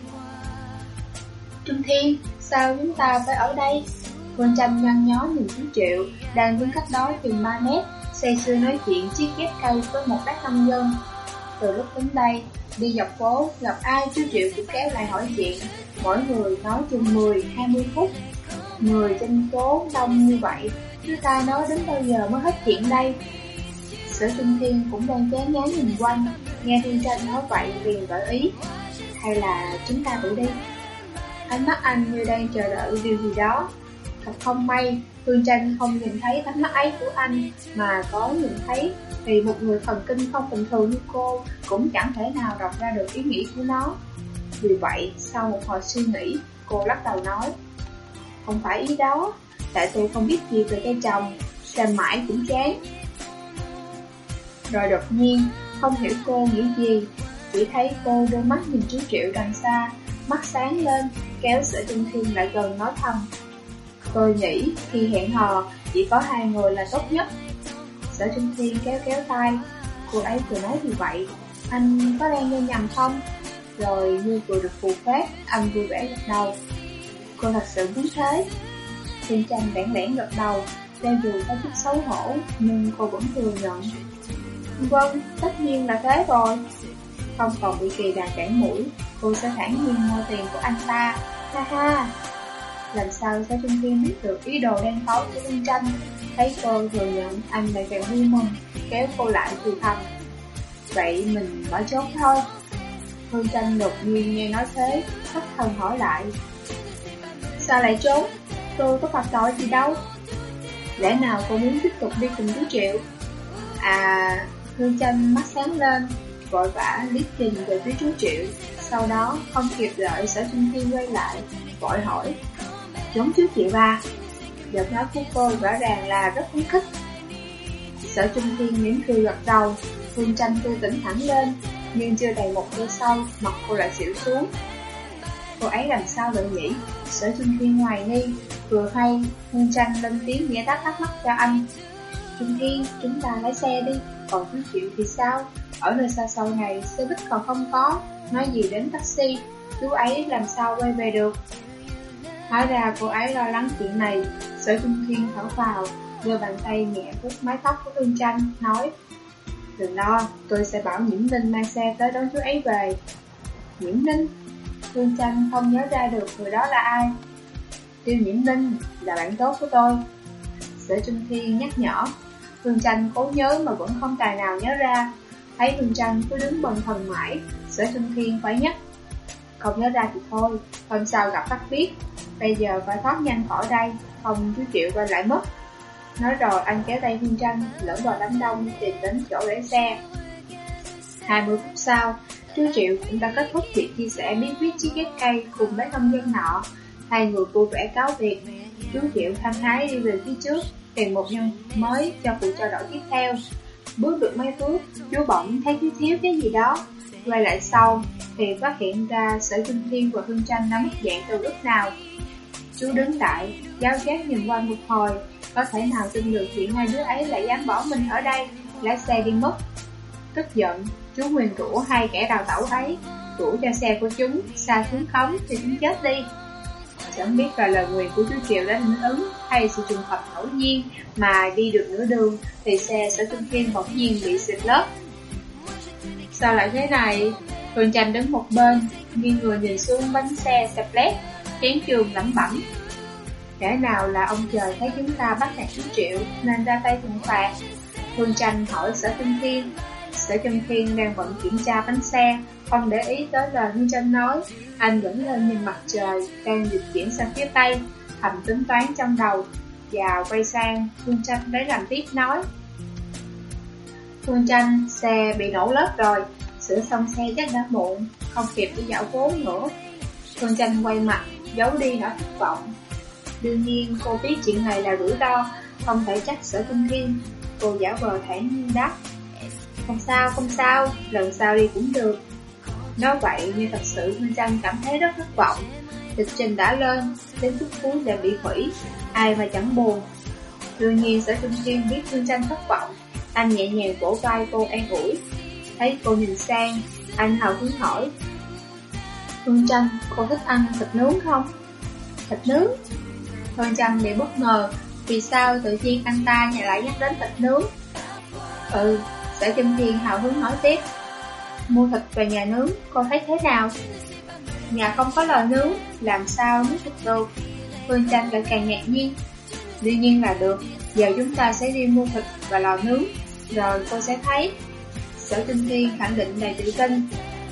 "Trung Thiên, sao chúng ta phải ở đây?" Hương Tranh nhăn nhó nhìn chú Triệu, đang đứng cách đó chừng 3 mét, say sưa nói chuyện chiếc ghép cây với một bác nông dân. Từ lúc đến đây, đi dọc phố, gặp ai chú Triệu cũng kéo lại hỏi chuyện, mỗi người nói chừng 10-20 phút. Người trên phố đông như vậy, chúng ta nói đến bao giờ mới hết chuyện đây? Sở Trung Thiên cũng đang chán ngán nhìn quanh, nghe Hương Tranh nói vậy liền gợi ý: "Hay là chúng ta tự đi?" Ánh mắt anh như đang chờ đợi điều gì đó. Thật không may, Hương Tranh không nhìn thấy ánh mắt ấy của anh, mà có nhìn thấy thì một người thần kinh không bình thường như cô cũng chẳng thể nào đọc ra được ý nghĩ của nó. Vì vậy, sau một hồi suy nghĩ, cô lắc đầu nói: "Không phải ý đó, tại tôi không biết gì về cây trồng, xem mãi cũng chán." Rồi đột nhiên, không hiểu cô nghĩ gì, chỉ thấy cô đưa mắt nhìn chú Triệu đằng xa, mắt sáng lên, kéo Sở Trung Thiên lại gần nói thầm: "Tôi nghĩ khi hẹn hò chỉ có hai người là tốt nhất." Sở Trung Thiên kéo kéo tay, cô ấy vừa nói như vậy, anh có đang nghe nhầm không? Rồi như vừa được phù phép, anh vui vẻ gật đầu. Cô thật sự muốn thế. Hương Tranh lẻn lẻn gật đầu, cho dù có chút xấu hổ, nhưng cô vẫn thừa nhận: "Vâng, tất nhiên là thế rồi." Không còn bị kỳ đà cản mũi, cô sẽ thản nhiên mua tiền của anh ta. Ha ha. Làm sao Sở Trung Thiên biết được ý đồ đen tối của Hương Tranh? Thấy cô thừa nhận, anh lại càng vui mừng, kéo cô lại thì thầm: "Vậy mình bỏ trốn thôi." Hương Tranh đột nhiên nghe nói thế, thất thần hỏi lại: "Sao lại trốn? Tôi có phạm tội gì đâu." "Lẽ nào cô muốn tiếp tục đi cùng chú Triệu?" À, Hương Tranh mắt sáng lên, vội vã liếc nhìn về phía chú Triệu, sau đó không kịp đợi Sở Trung Thiên quay lại, vội hỏi: Giống chú Triệu ba? Giọng nói của cô rõ ràng là rất phấn khích. Sở Trung Thiên mỉm cười gật đầu. Hương Tranh tươi tỉnh hẳn lên, nhưng chưa đầy một giây sau, mặt cô lại xỉu xuống. Cô ấy làm sao vậy nhỉ? Sở Trung Thiên hoài nghi. Vừa hay Hương Tranh lên tiếng giải đáp thắc mắc cho anh. Trung Thiên, chúng ta lái xe đi. Còn chú Triệu thì sao? Ở nơi xa xôi này, xe buýt còn không có. Nói gì đến taxi, chú ấy làm sao quay về được? Hóa ra cô ấy lo lắng chuyện này. Sở Trung Thiên thở vào, đưa bàn tay nhẹ vuốt mái tóc của Hương Tranh, nói: Đừng lo, tôi sẽ bảo Nhiễm Ninh mang xe tới đón chú ấy về. Nhiễm Ninh? Hương Tranh không nhớ ra được người đó là ai. Tiêu Nhiễm Ninh là bạn tốt của tôi. Sở Trung Thiên nhắc nhở. Hương Tranh cố nhớ mà vẫn không tài nào nhớ ra. Thấy Hương Tranh cứ đứng bần thần mãi, Sở Trung Thiên phải nhắc: Không nhớ ra thì thôi, hôm sau gặp bắt biết. Bây giờ phải thoát nhanh khỏi đây, không chú Triệu quay lại mất. Nói rồi anh kéo tay Hương Tranh lẫn vào đám đông tìm đến chỗ để xe. 20 phút sau, chú Triệu cũng đã kết thúc việc chia sẻ bí quyết chiết ghép cây cùng mấy nông dân nọ. Hai người vui vẻ cáo biệt. Chú Triệu hăng hái đi về phía trước, tìm một nhân mới cho cuộc trao đổi tiếp theo. Bước được mấy bước, chú bỗng thấy thiếu cái gì đó. Quay lại sau thì phát hiện ra Sở Trung Thiên và Hương Tranh đã mất dạng từ lúc nào. Chú đứng lại, giáo giác nhìn qua một hồi. Có thể nào tin được chuyện hai đứa ấy lại dám bỏ mình ở đây, lái xe đi mất. Tức giận, chú nguyền rủa hai kẻ đào tẩu ấy, rủa cho xe của chúng xa xuống cống thì chúng chết đi. Chẳng biết là lời nguyền của chú Triệu đã linh ứng hay sự trùng hợp ngẫu nhiên mà đi được nửa đường thì xe Sở Trung Thiên bỗng nhiên bị xịt lốp. Sao lại thế này? Hương Tranh đứng một bên, nghiêng người nhìn xuống bánh xe xẹp lét, chán chường lẩm bẩm. Lẽ nào là ông trời thấy chúng ta bắt nạt chú Triệu nên ra tay trừng phạt? Hương Tranh hỏi Sở Trung Thiên. Sở Trung Thiên đang bận kiểm tra bánh xe, không để ý tới lời Hương Tranh nói. Anh vẫn lên nhìn mặt trời đang dịch chuyển sang phía tây, thầm tính toán trong đầu, và quay sang Hương Tranh lấy làm tiếc nói: Hương Tranh, xe bị nổ lốp rồi, sửa xong xe chắc đã muộn, không kịp đi dạo phố nữa. Hương Tranh quay mặt, giấu đi nỗi thất vọng. Đương nhiên cô biết chuyện này là rủi ro, không thể trách Sở Trung Thiên. Cô giả vờ thản nhiên đáp: Không sao, lần sau đi cũng được. Nói vậy nhưng thật sự Hương Tranh cảm thấy rất thất vọng. Lịch trình đã lên, đến phút cuối lại bị hủy, ai mà chẳng buồn. Đương nhiên Sở Trung Thiên biết Hương Tranh thất vọng, anh nhẹ nhàng vỗ vai cô an ủi. Thấy cô nhìn sang, anh hào hứng hỏi: Hương Tranh, cô thích ăn thịt nướng không? Thịt nướng? Hương Tranh bị bất ngờ, vì sao tự nhiên anh ta lại nhắc đến thịt nướng? Sở Trung Thiên hào hứng nói tiếp: Mua thịt về nhà nướng, cô thấy thế nào? Nhà không có lò nướng, làm sao nướng thịt được? Hương Tranh lại càng ngạc nhiên. Đương nhiên là được, giờ chúng ta sẽ đi mua thịt và lò nướng, rồi cô sẽ thấy. Sở Trung Thiên khẳng định đầy tự tin.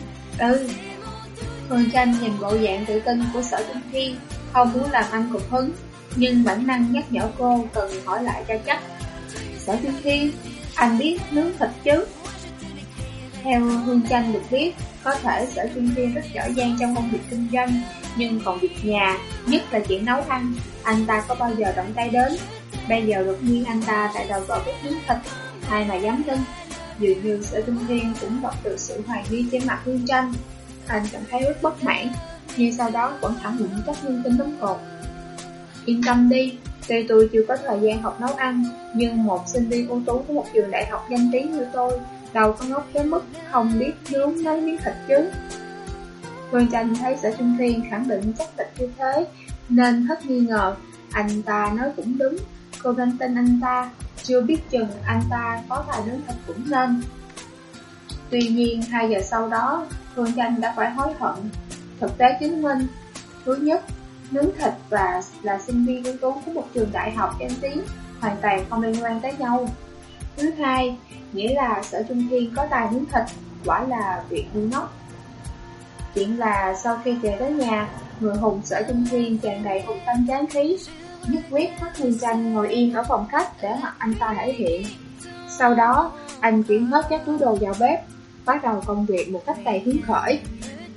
Hương Tranh nhìn bộ dạng tự tin của Sở Trung Thiên, không muốn làm anh cục hứng, nhưng bản năng nhắc nhở cô cần hỏi lại cho chắc. Sở Trung Thiên, anh biết nướng thịt chứ? Theo Hương Tranh được biết, có thể Sở Trung Thiên rất giỏi giang trong công việc kinh doanh, nhưng còn việc nhà, nhất là chuyện nấu ăn, anh ta có bao giờ động tay đến. Bây giờ đột nhiên anh ta lại đầu vào bếp nướng thịt, ai mà dám tin? Dường như Sở Trung Thiên cũng đọc được sự hoài nghi trên mặt Hương Tranh. Anh cảm thấy rất bất mãn, nhưng sau đó vẫn khẳng định chắc Hương tin đến cột. Yên tâm đi, tuy tôi chưa có thời gian học nấu ăn, nhưng một sinh viên ưu tú của một trường đại học danh tiếng như tôi đâu có ngốc tới mức không biết nướng mấy miếng thịt chứ. Hương Tranh thấy Sở Trung Thiên khẳng định chắc thịt như thế nên hết nghi ngờ. Anh ta nói cũng đúng, cô nên tin anh ta, chưa biết chừng anh ta có tài nướng thịt cũng nên. Tuy nhiên 2 giờ sau đó, Hương Tranh đã phải hối hận. Thực tế chứng minh, thứ nhất, nướng thịt và là sinh viên ưu tú của một trường đại học danh tiếng hoàn toàn không liên quan tới nhau. Thứ hai, nghĩa là Sở Trung Thiên có tài nướng thịt, quả là việc ngu ngốc. Chuyện là sau khi về tới nhà, người hùng Sở Trung Thiên tràn đầy hùng tâm tráng khí, nhất quyết bắt Hương Tranh ngồi yên ở phòng khách để mặc anh ta thể hiện. Sau đó, anh chuyển hết các túi đồ vào bếp, bắt đầu công việc một cách đầy hứng khởi.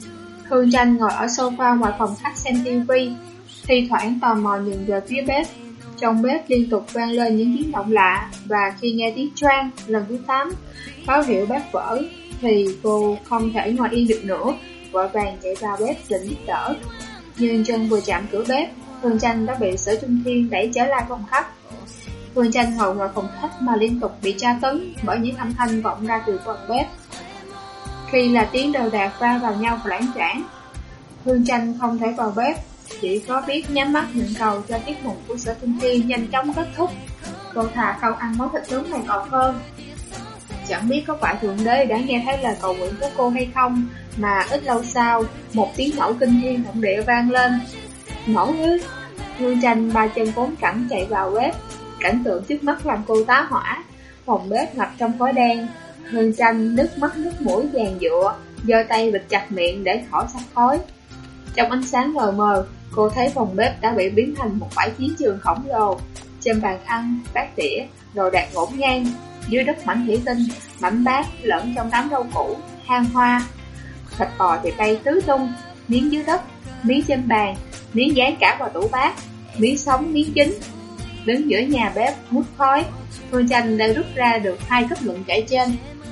Hương Tranh ngồi ở sofa ngoài phòng khách xem tivi, thi thoảng tò mò nhìn về phía bếp. Trong bếp liên tục vang lên những tiếng động lạ, và khi nghe tiếng choang lần thứ 8 báo hiệu bếp vỡ, thì cô không thể ngồi yên được nữa, vội vàng chạy vào bếp định giúp đỡ. Nhưng chân vừa chạm cửa bếp, Hương Tranh đã bị Sở Trung Thiên đẩy trở lại phòng khách. Hương Tranh ngồi ngoài phòng khách mà liên tục bị tra tấn bởi những âm thanh vọng ra từ phòng bếp. Khi là tiếng đồ đạc va vào nhau loảng choảng, Hương Tranh không thể vào bếp, chỉ có biết nhắm mắt nhận cầu cho tiết mục của Sở Trung Thiên nhanh chóng kết thúc. Cô thà không ăn món thịt nướng này còn hơn. Chẳng biết có phải Thượng Đế đã nghe thấy lời cầu nguyện của cô hay không, mà ít lâu sau, một tiếng nổ kinh thiên động địa vang lên. Nổ ư? Hương Tranh ba chân bốn cẳng chạy vào bếp. Cảnh tượng trước mắt làm cô tá hỏa. Phòng bếp ngập trong khói đen. Hương Tranh nước mắt nước mũi vàng dụa, giơ tay bịt chặt miệng để khỏi sặc khói. Trong ánh sáng lờ mờ, cô thấy phòng bếp đã bị biến thành một bãi chiến trường khổng lồ. Trên bàn ăn, bát đĩa, đồ đạc ngổn ngang. Dưới đất mảnh thủy tinh, mảnh bát lẫn trong đám rau củ, hang hoa. Thịt bò thì bay tứ tung, miếng dưới đất, miếng trên bàn, miếng dán cả vào tủ bát, miếng sống, miếng chín. Đứng giữa nhà bếp hút khói, Hương Tranh đã rút ra được 2 kết luận kể trên.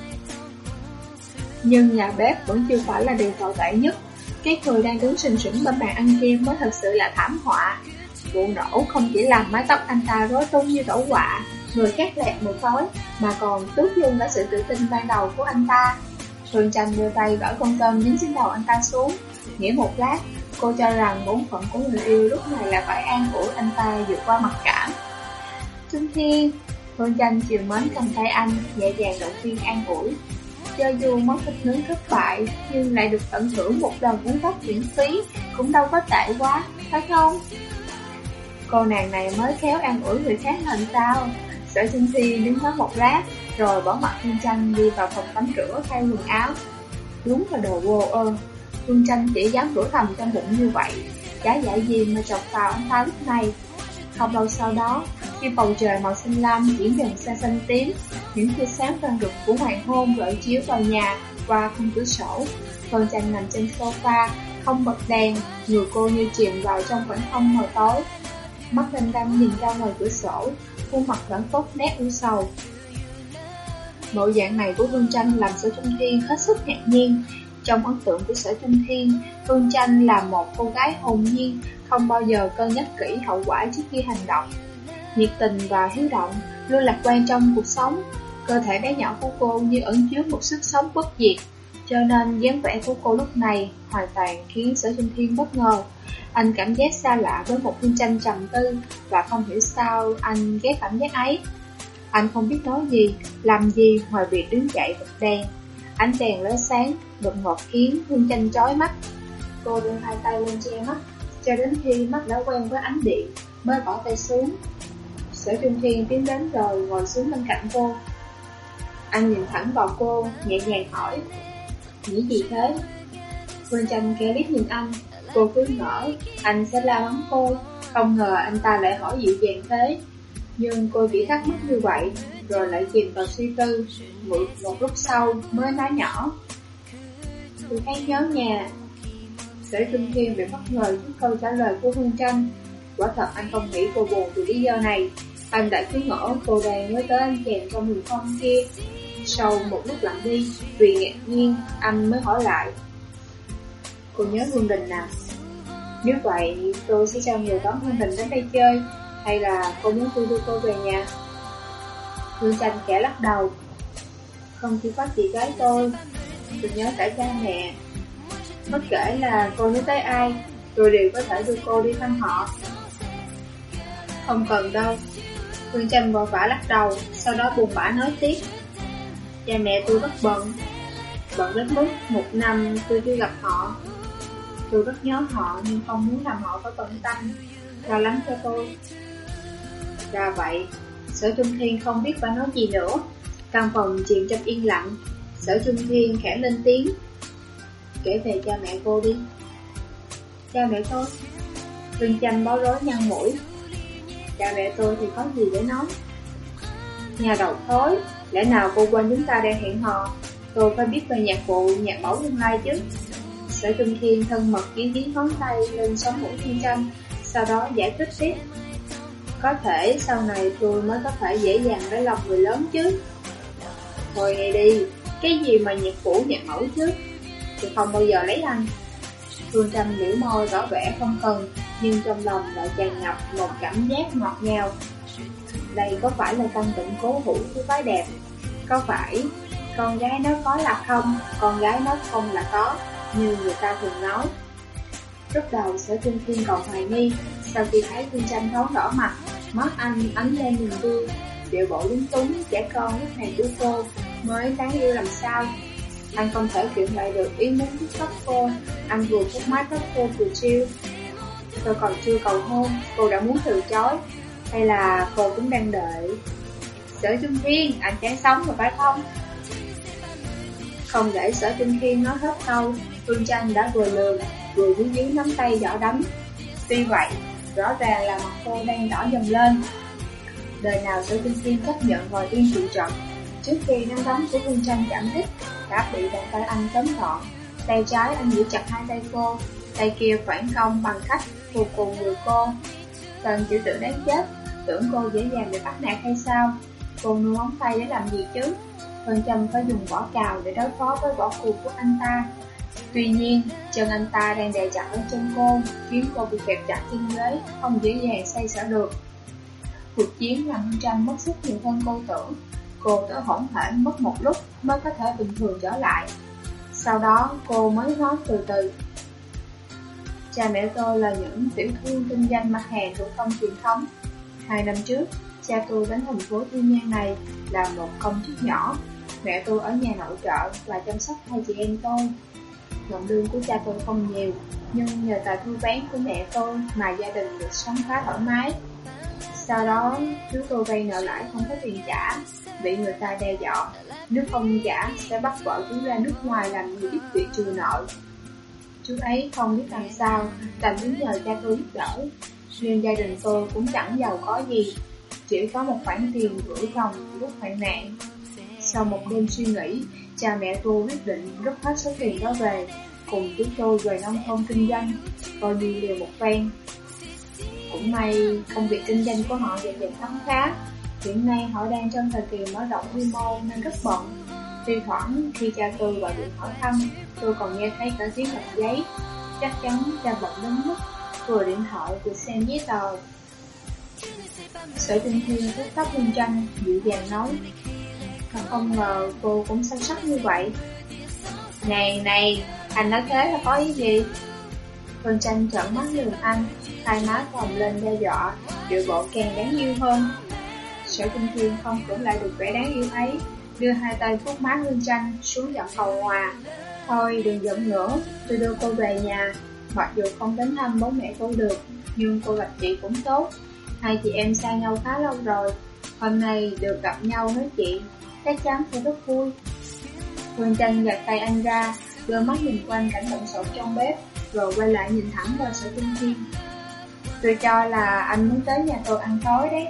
Nhưng nhà bếp vẫn chưa phải là điều tồi tệ nhất. Cái người đang đứng sình sững bên bàn ăn kia mới thật sự là thảm họa. Vụ nổ không chỉ làm mái tóc anh ta rối tung như tổ quạ, người khác lẹt một khói, mà còn tước luôn cả sự tự tin ban đầu của anh ta. Hương Tranh đưa tay gỡ con tôm dính trên đầu anh ta xuống. Nghĩ một lát, cô cho rằng bổn phận của người yêu lúc này là phải an ủi anh ta vượt qua mặc cảm. Trung Thiên, Hương Tranh chiều mến cầm tay anh, nhẹ nhàng động viên an ủi. Cho dù món thịt nướng thất bại, nhưng lại được tận hưởng một lần uống tóc miễn phí, cũng đâu có tệ quá, phải không? Cô nàng này mới khéo an ủi người khác làm sao? Sở Trung Thiên đứng đó một lát, rồi bỏ mặt Hương Tranh đi vào phòng tắm rửa thay quần áo. Đúng là đồ vô ơn. Hương Tranh chỉ dám đổ thầm trong bụng như vậy, chả dạy gì mà chọc vào anh ta lúc này. Không lâu sau đó, khi bầu trời màu xanh lam chuyển dần sang xanh tím, những tia sáng vàng rực của hoàng hôn rọi chiếu vào nhà qua khung cửa sổ. Hương Tranh nằm trên sofa, không bật đèn, người cô như chìm vào trong khoảng không mờ tối. Mắt đăm đăm nhìn ra ngoài cửa sổ, khuôn mặt vẫn tốt nét u sầu. Bộ dạng này của Hương Tranh làm Sở Trung Thiên hết sức ngạc nhiên. Trong ấn tượng của Sở Trung Thiên, Hương Tranh là một cô gái hồn nhiên, không bao giờ cân nhắc kỹ hậu quả trước khi hành động. Nhiệt tình và hiếu động, luôn lạc quan trong cuộc sống. Cơ thể bé nhỏ của cô như ẩn chứa một sức sống bất diệt, cho nên dáng vẻ của cô lúc này hoàn toàn khiến Sở Trung Thiên bất ngờ. Anh cảm giác xa lạ với một Hương Tranh trầm tư, và không hiểu sao anh ghét cảm giác ấy. Anh không biết nói gì, làm gì ngoài việc đứng dậy bật đèn. Ánh đèn lóe sáng, đột ngột khiến Hương Tranh chói mắt. Cô đưa 2 tay lên che mắt, cho đến khi mắt đã quen với ánh điện, mới bỏ tay xuống. Sở Trung Thiên tiến đến rồi ngồi xuống bên cạnh cô. Anh nhìn thẳng vào cô, nhẹ nhàng hỏi: nghĩ gì thế? Hương Tranh khẽ liếc nhìn anh, cô cứ ngỡ anh sẽ la mắng cô, không ngờ anh ta lại hỏi dịu dàng thế. Nhưng cô chỉ thắc mắc như vậy, rồi lại chìm vào suy tư. Một lúc sau mới nói nhỏ: tôi thấy nhớ nhà. Sở Trung Thiên bị bất ngờ trước câu trả lời của Hương Tranh. Quả thật anh không nghĩ cô buồn vì lý do này. Anh đã cứ ngỡ cô đang nhớ tới anh chàng trong người con kia. Sau một lúc lặng đi, vì ngạc nhiên, anh mới hỏi lại: cô nhớ Hương Đình nào? Nếu vậy, tôi sẽ cho người đón Hương Đình đến đây chơi, hay là cô muốn tôi đưa cô về nhà? Hương Tranh khẽ lắc đầu: không chỉ có chị gái tôi nhớ cả cha mẹ. Bất kể là cô nhớ tới ai, tôi đều có thể đưa cô đi thăm họ. Không cần đâu. Hương Tranh vội vã lắc đầu, sau đó buồn bã nói tiếp: cha mẹ tôi rất bận đến mức 1 năm tôi chưa gặp họ. Tôi rất nhớ họ, nhưng không muốn làm họ phải bận tâm, lo lắng cho tôi. Ra vậy. Sở Trung Thiên không biết phải nói gì nữa. Căn phòng chìm trong yên lặng. Sở Trung Thiên khẽ lên tiếng: kể về cha mẹ cô đi. Cha mẹ tôi? Hương Tranh bối rối nhăn mũi. Cha mẹ tôi thì có gì để nói? Nhà đầu thối, lẽ nào cô quên chúng ta đang hẹn hò? Tôi phải biết về nhạc vụ, nhạc mẫu tương lai chứ. Sở Trung Thiên thân mật dí ngón tay lên sống mũi Hương Trân, sau đó giải thích tiếp. Có thể sau này tôi mới có thể dễ dàng lấy lòng người lớn chứ. Thôi nghe đi, cái gì mà nhạc phủ nhạc mẫu chứ, tôi không bao giờ lấy anh. Hương Trân liễu môi tỏ vẻ không cần, nhưng trong lòng lại tràn ngập một cảm giác ngọt ngào. Đây có phải là căn bệnh cố hữu của phái đẹp? Có phải con gái nói có là không, con gái nói không là có, như người ta thường nói. Lúc đầu Sở Trung Thiên còn hoài nghi, sau khi thấy Hương Trân thoáng đỏ mặt, mắt anh ánh lên niềm vui, điệu bộ lúng túng trẻ con lúc này của cô mới đáng yêu làm sao. Anh không thể kiềm lại được ý muốn thúc tóc cô, anh vừa phút mái tóc cô vừa chiêu. Tôi còn chưa cầu hôn, cô đã muốn từ chối, hay là cô cũng đang đợi? Sở Trung Thiên, anh chán sống rồi phải không? Không để Sở Trung Thiên nói hết câu, Hương Trân đã vừa lườm, vừa dưới nắm tay đỏ đấm. Tuy vậy, rõ ràng là mặt cô đang đỏ dần lên. Đời nào Sở Trung Thiên chấp nhận ngồi yên chịu trận. Trước khi nắm đấm của Hương Trân chạm đích, đã bị bàn tay anh tóm gọn. Tay trái anh giữ chặt hai tay cô, tay kia phản công bằng cách phù cùng người cô. Tên chữ tử đáng chết, tưởng cô dễ dàng bị bắt nạt hay sao? Cô nuôi ngón tay để làm gì chứ? Hương Trân phải dùng vỏ cào để đối phó với vỏ cùi của anh ta. Tuy nhiên, chân anh ta đang đè chặt ở chân cô, khiến cô bị kẹp chặt trên ghế, không dễ dàng xoay sở được. Cuộc chiến làm Hương Trân mất sức nhiều hơn cô tưởng. Cô tới hỗn hển mất một lúc mới có thể bình thường trở lại. Sau đó cô mới nói từ từ. Cha mẹ tôi là những tiểu thương kinh doanh mặt hàng thủ công truyền thống. 2 năm trước, cha tôi đến thành phố Thiên Nhan này làm một công chức nhỏ. Mẹ tôi ở nhà nội trợ và chăm sóc hai chị em tôi. Đồng lương của cha tôi không nhiều, nhưng nhờ tài thu bán của mẹ tôi mà gia đình được sống khá thoải mái. Sau đó, chú tôi vay nợ lãi không có tiền trả, bị người ta đe dọa, nếu không trả sẽ bắt vợ chú ra nước ngoài làm người giúp việc trừ nợ. Chú ấy không biết làm sao, đành đến nhờ cha tôi giúp đỡ. Nhưng gia đình tôi cũng chẳng giàu có gì, chỉ có một khoản tiền gửi chồng lúc hoạn nạn. Sau một đêm suy nghĩ, cha mẹ tôi quyết định rút hết số tiền đó về, cùng chúng tôi về nông thôn kinh doanh, coi như liều một phen. Cũng may công việc kinh doanh của họ dần dần khấm khá. Hiện nay họ đang trong thời kỳ mở rộng quy mô nên rất bận. Thi thoảng khi cha tôi gọi điện hỏi thăm, tôi còn nghe thấy cả tiếng đọc giấy. Chắc chắn cha bận đến mức vừa điện thoại vừa xem giấy tờ. Sở Trung Thiên vuốt tóc Hương Trân, dịu dàng nói. Không ngờ cô cũng sâu sắc như vậy. Này, anh nói thế là có ý gì? Hương Trân trợn mắt lườm anh, hai má phồng lên đe dọa, điệu bộ càng đáng yêu hơn. Sở Trung Thiên không cưỡng lại được vẻ đáng yêu ấy, đưa hai tay vuốt má Hương Trân xuống giọng cầu hòa. Thôi đừng giận nữa, tôi đưa cô về nhà. Mặc dù không đến thăm bố mẹ tôi được, nhưng cô gặp chị cũng tốt. Hai chị em xa nhau khá lâu rồi, hôm nay được gặp nhau nói chuyện, chắc chắn sẽ rất vui. Hương Trân giật tay anh ra, đưa mắt nhìn quanh cảnh lộn xộn trong bếp, rồi quay lại nhìn thẳng vào Sở Trung Thiên. Tôi cho là anh muốn tới nhà tôi ăn tối đấy.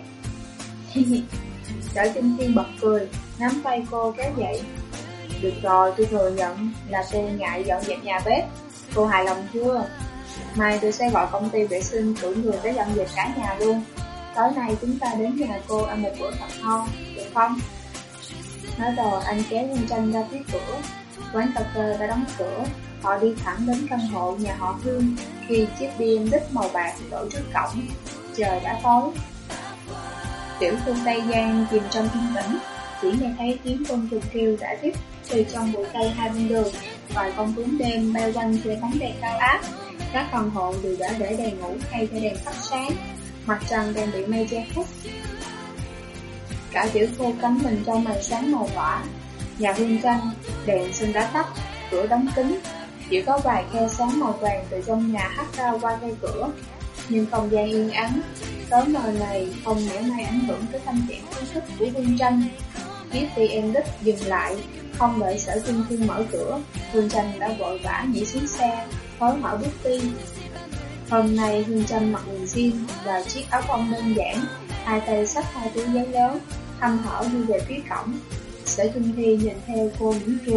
Sở Trung Thiên bật cười, nắm tay cô kéo dậy. Được rồi, tôi thừa nhận là tôi ngại dọn dẹp nhà bếp. Cô hài lòng chưa? Mai tôi sẽ gọi công ty vệ sinh cử người tới dọn dẹp cả nhà luôn. Tối nay chúng ta đến nhà cô ăn một bữa thật ngon, được không? Nói rồi anh kéo Hương Trân ra phía cửa. Quán cà phê đã đóng cửa. Họ đi thẳng đến căn hộ nhà họ Hương khi chiếc BMW màu bạc đổ trước cổng. Trời đã tối. Tiểu khu Tây Giang chìm trong yên tĩnh, chỉ nghe thấy tiếng côn trùng kêu rã rít từ trong bụi cây hai bên đường. Vài con bướm đêm bay quanh dưới bóng đèn cao áp. Các căn hộ đều đã để đèn ngủ hay theo đèn thắp sáng. Mặt trăng đang bị mây che khuất. Cả tiểu khu cắm mình trong màn sáng màu đỏ. Nhà Hương Trân, đèn xin đã tắt, cửa đóng kín, chỉ có vài khe sáng màu vàng từ trong nhà hắt ra qua khe cửa. Nhưng không gian yên ắng, tối mờ này không mảy may ảnh hưởng tới tâm trạng phấn khích của Hương Trân. Chiếc BMW dừng lại, không đợi Sở Trung Thiên mở cửa, Hương Trân đã vội vã nhảy xuống xe, phối mở bước đi. Hôm nay Hương Trân mặc quần jean và chiếc áo phông đơn giản, hai tay xách hai túi giấy lớn, thăm thở đi về phía cổng. Sở Trung Thiên nhìn theo cô mỉm cười,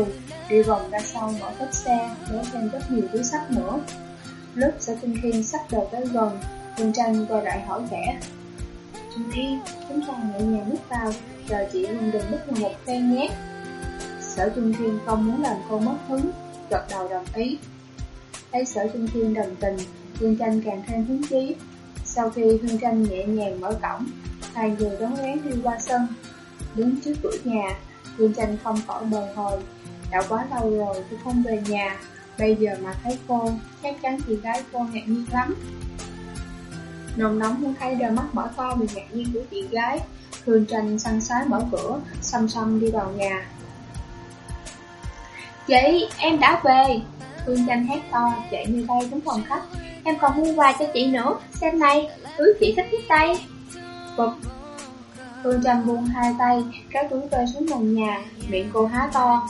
đi vòng ra sau mở cốp xe, lấy thêm rất nhiều túi xách nữa. Lúc Sở Trung Thiên sắp đầu tới gần, Hương Tranh quay lại hỏi khẽ: Trung Thiên, chúng ta nhẹ nhàng bước vào, chờ chị Hương đừng bất ngờ một phen nhé. Sở Trung Thiên không muốn làm cô mất hứng, gật đầu đồng ý. Thấy Sở Trung Thiên đồng tình, Hương Tranh càng thêm hứng chí. Sau khi Hương Tranh nhẹ nhàng mở cổng, hai người rón rén đi qua sân. Đứng trước cửa nhà, Hương Tranh không khỏi bồi hồi. Đã quá lâu rồi tôi không về nhà, bây giờ mà thấy cô, chắc chắn chị gái cô ngạc nhiên lắm. Nồng nóng muốn thấy đôi mắt mở to vì ngạc nhiên của chị gái. Hương Tranh săn sái mở cửa, xăm xăm đi vào nhà. Chị, em đã về. Hương Tranh hét to, chạy như bay đến phòng khách. Em còn mua quà cho chị nữa, xem này, túi chị thích nhất tay. Bụp. Hương Tranh buông hai tay, cái túi rơi xuống nền nhà, miệng cô há to.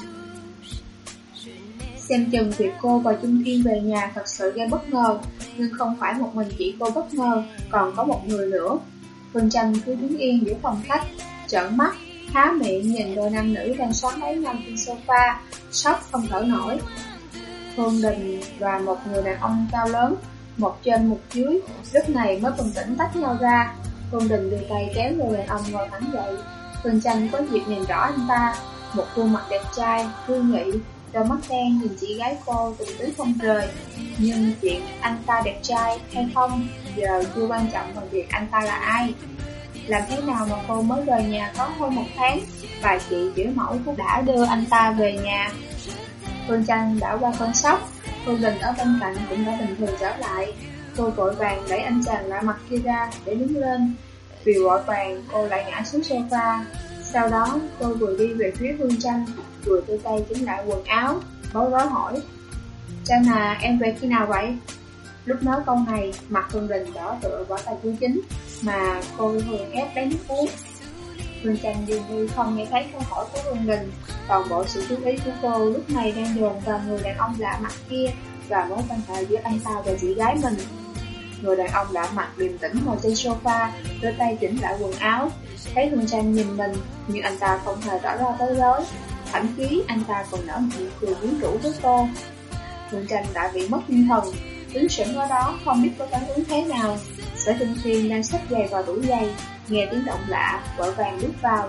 Xem chừng việc cô và Trung Thiên về nhà thật sự gây bất ngờ, nhưng không phải một mình chỉ cô bất ngờ, còn có một người nữa. Hương Tranh cứ đứng yên giữa phòng khách, trợn mắt, há miệng nhìn đôi nam nữ đang xoắn lấy nhau trên sofa, sốc không thở nổi. Hương Đình và một người đàn ông cao lớn, một trên một dưới, lúc này mới bừng tỉnh tách nhau ra. Hương Đình đưa tay kéo người đàn ông ngồi thẳng dậy. Hương Tranh có dịp nhìn rõ anh ta, một khuôn mặt đẹp trai, cương nghị, đôi mắt đen nhìn chị gái cô tình tứ không rời. Nhưng chuyện anh ta đẹp trai hay không giờ chưa quan trọng bằng việc anh ta là ai. Làm thế nào mà cô mới rời nhà có hơn 1 tháng, và chị biểu mẫu cũng đã đưa anh ta về nhà. Hương Tranh đã qua cơn sốc, Hương Đình ở bên cạnh cũng đã bình thường trở lại. Cô vội vàng đẩy anh chàng lạ mặt kia ra để đứng lên. Vì vội vàng cô lại ngã xuống sofa. Sau đó cô vừa đi về phía Hương Tranh, vừa đưa tay chỉnh lại quần áo, bối rối hỏi: Tranh à, em về khi nào vậy? Lúc nói câu này, mặt Hương Đình đỏ tựa vỏ tay chú chính, mà cô vừa ép lấy nước uống. Hương Tranh dường như không nghe thấy câu hỏi của Hương Đình, toàn bộ sự chú ý của cô lúc này đang dồn vào người đàn ông lạ mặt kia và mối quan hệ giữa anh ta và chị gái mình. Người đàn ông lạ mặt điềm tĩnh ngồi trên sofa, đưa tay chỉnh lại quần áo. Thấy Hương Tranh nhìn mình, nhưng anh ta không hề tỏ ra bối rối, thậm chí anh ta còn nở một nụ cười quyến rũ với cô. Hương Tranh đã bị mất tinh thần, đứng sững ở đó không biết có phản ứng thế nào. Sở Trung Thiên đang xách giày vào tủ giày, nghe tiếng động lạ, vội vàng bước vào.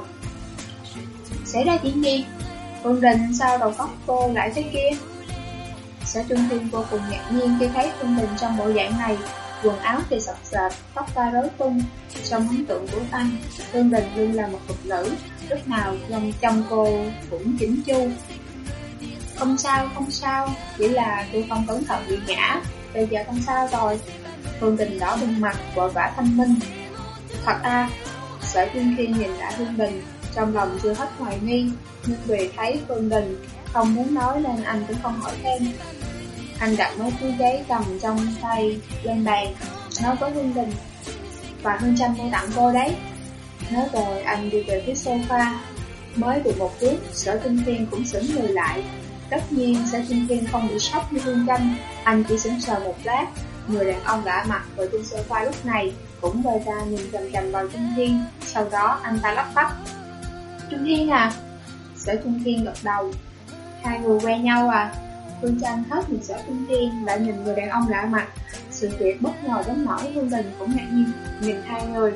Xảy ra chuyện gì? Hương Đình sao đầu tóc cô lại thế kia? Sở Trung Thiên vô cùng ngạc nhiên khi thấy Hương Đình trong bộ dạng này, quần áo thì sập sệt, tóc tai rối tung. Trong ấn tượng của anh, Hương Đình luôn là một phụ nữ, lúc nào trong cô cũng chỉnh chu. Không sao, chỉ là tôi không cẩn thận bị ngã, bây giờ không sao rồi. Hương Đình đỏ bừng mặt, vội vã thanh minh. Thật à? Sở Trung Thiên nhìn lại Hương Đình, trong lòng chưa hết hoài nghi, nhưng vì thấy Hương Đình không muốn nói nên anh cũng không hỏi thêm. Anh đặt mấy túi giấy cầm trong tay lên bàn, nói với Hương Đình: Và Hương Tranh mua tặng cô đấy. Nói rồi anh đi về phía sofa. Mới được một phút, Sở Trung Thiên cũng sững người lại. Tất nhiên Sở Trung Thiên không bị sốc như Hương Tranh, anh chỉ sững sờ một lát. Người đàn ông lạ mặt ngồi trên sofa lúc này cũng quay ra nhìn chằm chằm vào Trung Thiên. Sau đó anh ta lắp bắp: Trung Thiên à? Sở Trung Thiên gật đầu. Hai người quen nhau à? Hương Tranh hết nhìn Sở Trung Thiên, lại nhìn người đàn ông lạ mặt. Sự việc bất ngờ đến nỗi Hương Đình cũng ngạc nhiên nhìn hai người.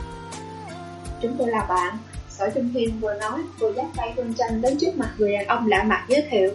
Chúng tôi là bạn. Sở Trung Thiên vừa nói vừa dắt tay Hương Tranh đến trước mặt người đàn ông lạ mặt giới thiệu: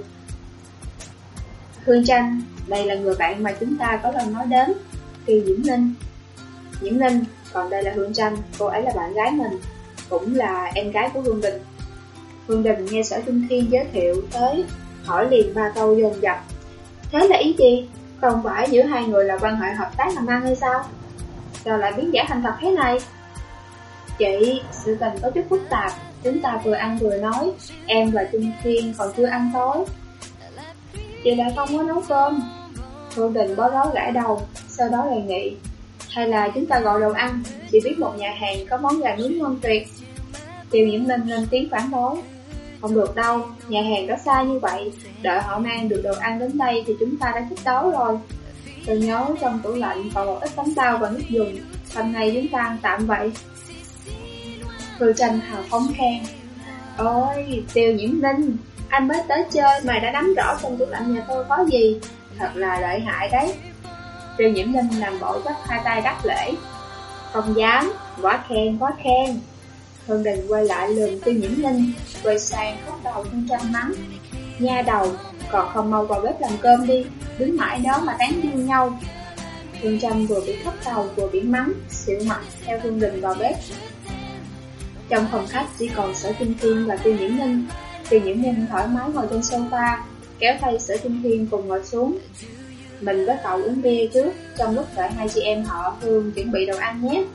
Hương Tranh, đây là người bạn mà chúng ta có lần nói đến, Kiều Diễm Ninh. Diễm Ninh, còn đây là Hương Tranh, cô ấy là bạn gái mình, cũng là em gái của Hương Đình. Hương Đình nghe Sở Trung Thiên giới thiệu tới, hỏi liền 3 câu dồn dập. Thế là ý gì? Không phải giữa hai người là quan hệ hợp tác làm ăn hay sao? Sao lại biến giả thành thật thế này? Chị, sự tình có chút phức tạp, chúng ta vừa ăn vừa nói, em và Trung Thiên còn chưa ăn tối. Chị lại không có nấu cơm. Hương Đình bó rối gãi đầu, sau đó đề nghị: hay là chúng ta gọi đồ ăn, chị biết một nhà hàng có món gà nướng ngon tuyệt. Kiều Diễm Ninh lên tiếng phản đối: không được đâu, nhà hàng đó xa như vậy, đợi họ mang được đồ ăn đến đây thì chúng ta đã thích đói rồi. Tôi nhớ trong tủ lạnh còn một ít bánh bao và nước dùng, hôm nay chúng ta ăn tạm vậy. Hương Tranh hào phóng khen: ôi, Kiều Diễm Ninh, Anh mới tới chơi mà đã nắm rõ trong tủ lạnh nhà tôi có gì, thật là lợi hại đấy. Tiêu Nhiễm Linh làm bộ chắp hai tay đáp lễ. Không dám, quá khen, quá khen. Hương Đình quay lại lườm Tiêu Nhiễm Linh, quay sang khóc đầu Hương Trâm mắng. Nha đầu, còn không mau vào bếp làm cơm đi, đứng mãi đó mà tán điêu nhau. Hương Trâm vừa bị khóc đầu vừa bị mắng, xỉu mặt theo Hương Đình vào bếp. Trong phòng khách chỉ còn Sở Trung Thiên và Tiêu Nhiễm Linh. Tiêu Nhiễm Linh thoải mái ngồi trên sofa, kéo tay Sở Trung Thiên cùng ngồi xuống. Mình với cậu uống bia trước, trong lúc đợi hai chị em họ Hương chuẩn bị đồ ăn nhé.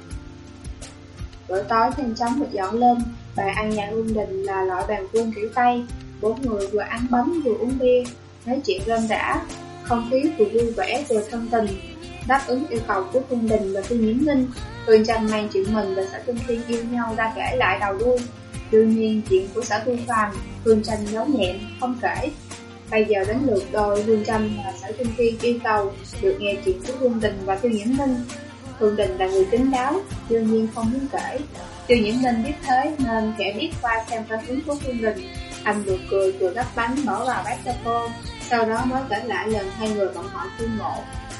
Bữa tối nhanh chóng được dọn lên. Bàn ăn nhà Hương Đình là loại bàn vuông kiểu Tây. Bốn người vừa ăn bánh vừa uống bia, nói chuyện rôm rã, không khí vừa vui vẻ vừa thân tình. Đáp ứng yêu cầu của Hương Đình và Tiêu Nhiễm Linh, Hương Trâm mang chuyện mình và Sở Trung Thiên yêu nhau ra kể lại đầu đuôi. Đương nhiên chuyện của Sở Thu Phàm, Hương Trâm giấu nhẹm không kể. Bây giờ đến lượt đôi Hương Trâm và Sở Trung Thiên yêu cầu được nghe chuyện của Hương Đình và Tiêu Nhiễm Linh. Hương Đình là người kín đáo, đương nhiên không muốn kể. Tiêu Nhiễm Linh biết thế nên khẽ biết qua xem phản ứng của Hương Đình. Anh vừa cười vừa gắp bánh bỏ vào bát cho cô, sau đó mới kể lại lần hai người bọn họ tương ngộ.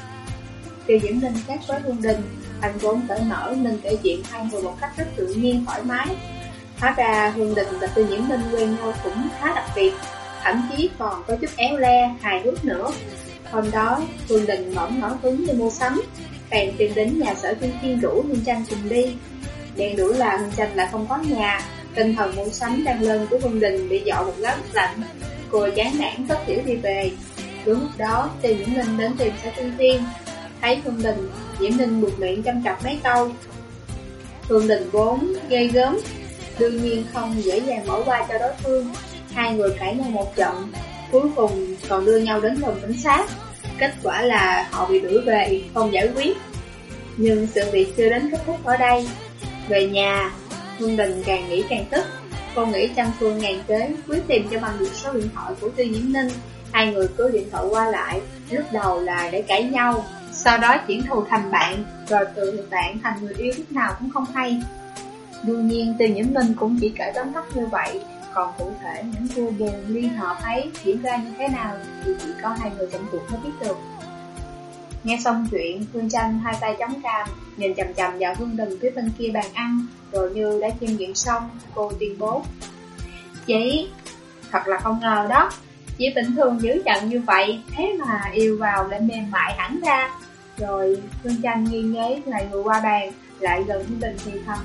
Tiêu Nhiễm Linh khác với Hương Đình, anh vốn cởi mở nên kể chuyện hai người một cách rất tự nhiên thoải mái. Hóa ra Hương Đình và Tiêu Nhiễm Linh quen nhau cũng khá đặc biệt, thậm chí còn có chút éo le, hài hước nữa. Hôm đó, Hương Đình bỗng nổi hứng đi mua sắm, bèn tìm đến nhà Sở Trung Thiên rủ Hương Tranh cùng đi. Đen đuổi là Hương Tranh lại không có nhà, tinh thần mua sắm đang lên của Hương Đình bị dội một lớp lạnh. Cô chán nản cất kiểu đi về. Đúng lúc đó, Tiêu Nhiễm Linh đến tìm Sở Trung Thiên. Thấy Hương Đình, Nhiễm Linh buột miệng chăm chọc mấy câu. Hương Đình vốn ghê gớm, đương nhiên không dễ dàng bỏ qua cho đối phương. Hai người cãi nhau một trận, cuối cùng còn đưa nhau đến đồn cảnh sát. Kết quả là họ bị đuổi về, không giải quyết. Nhưng sự việc chưa đến kết thúc ở đây. Về nhà, Hương Đình càng nghĩ càng tức. Cô nghĩ trăm phương ngàn kế quyết tìm cho bằng được số điện thoại của Tiêu Nhiễm Linh. Hai người cứ điện thoại qua lại, lúc đầu là để cãi nhau, sau đó chuyển thù thành bạn, rồi từ bạn thành người yêu lúc nào cũng không hay. Đương nhiên Tiêu Nhiễm Linh cũng chỉ kể tóm tắt như vậy, còn cụ thể những vui buồn liên hợp ấy diễn ra như thế nào thì chỉ có hai người trong cuộc mới biết được. Nghe xong chuyện, Hương Tranh hai tay chống cằm, nhìn chằm chằm vào Hương Đình phía bên kia bàn ăn, rồi như đã chiêm nghiệm xong, cô tuyên bố. Chị, thật là không ngờ đó, chị bình thường dữ dằn như vậy, thế mà yêu vào lại mềm mại hẳn ra. Rồi Hương Tranh nghiêng ghế lại ngồi qua bàn, lại gần Hương Đình thì thầm.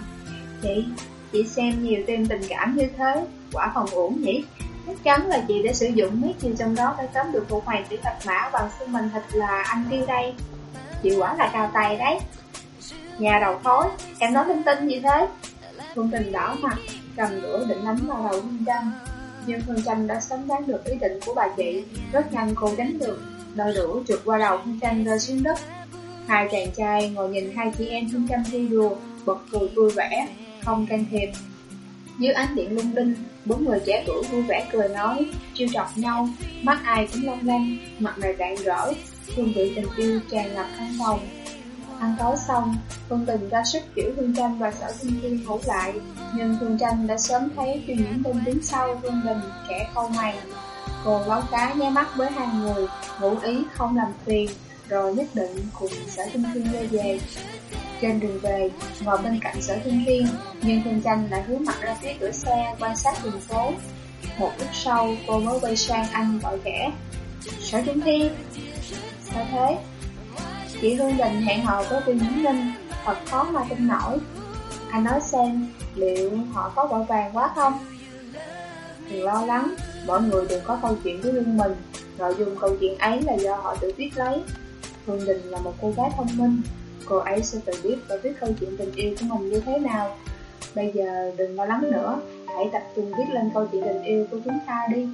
Chị xem nhiều tên tình cảm như thế, quả không ổn nhỉ? Chắc chắn là chị đã sử dụng mấy chiêu trong đó để tóm được một hoàng tử bạch mã bằng sức mình thật là anh Tiêu đây. Chị quả là cao tay đấy. Nhà đầu thối, em nói linh tinh gì thế? Hương Đình đỏ mặt, cầm đũa định đánh vào đầu Hương Tranh. Nhưng Hương Tranh đã sớm đoán được ý định của bà chị, rất nhanh cô tránh được, đôi đũa trượt qua đầu Hương Tranh rơi xuống đất. Hai chàng trai ngồi nhìn hai chị em Hương Tranh thi đùa, bật cười vui vẻ, không can thiệp. Dưới ánh điện lung linh, bốn người trẻ tuổi vui vẻ cười nói, trêu chọc nhau, mắt ai cũng long lanh, mặt mày rạng rỡ, hương vị tình yêu tràn ngập căn phòng. Ăn tối xong, Hương Đình ra sức kiểu Hương Tranh và Sở Trung Thiên ngủ lại, nhưng Hương Tranh đã sớm thấy Tiêu Nhiễm Linh đứng sau Hương Đình kẻ khâu mày. Cô láo cá nháy mắt với hai người, ngụ ý không làm phiền, rồi nhất định cùng Sở Trung Thiên đưa về. Trên đường về, ngồi bên cạnh Sở Trung Thiên, nhưng Hương Tranh lại hướng mặt ra phía cửa xe quan sát đường phố. Một lúc sau, cô mới quay sang anh gọi khẽ. Sở Trung Thiên, sao thế? Chị Hương Đình hẹn hò với Tiêu Nhiễm Linh, thật khó mà tin nổi. Anh nói xem, liệu họ có vội vàng quá không? Đừng lo lắng, mọi người đều có câu chuyện của riêng mình. Nội dung câu chuyện ấy là do họ tự viết lấy. Hương Đình là một cô gái thông minh, cô ấy sẽ tự biết và viết câu chuyện tình yêu của mình như thế nào. Bây giờ đừng lo lắng nữa, hãy tập trung viết lên câu chuyện tình yêu của chúng ta đi.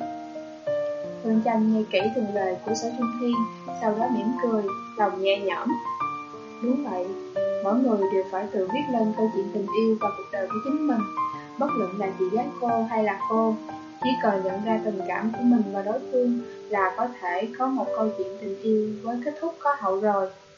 Hương Tranh nghe kỹ từng lời của Sở Trung Thiên, sau đó mỉm cười, lòng nhẹ nhõm. Đúng vậy, mỗi người đều phải tự viết lên câu chuyện tình yêu và cuộc đời của chính mình. Bất luận là chị gái cô hay là cô, chỉ cần nhận ra tình cảm của mình và đối phương là có thể có một câu chuyện tình yêu với kết thúc có hậu rồi.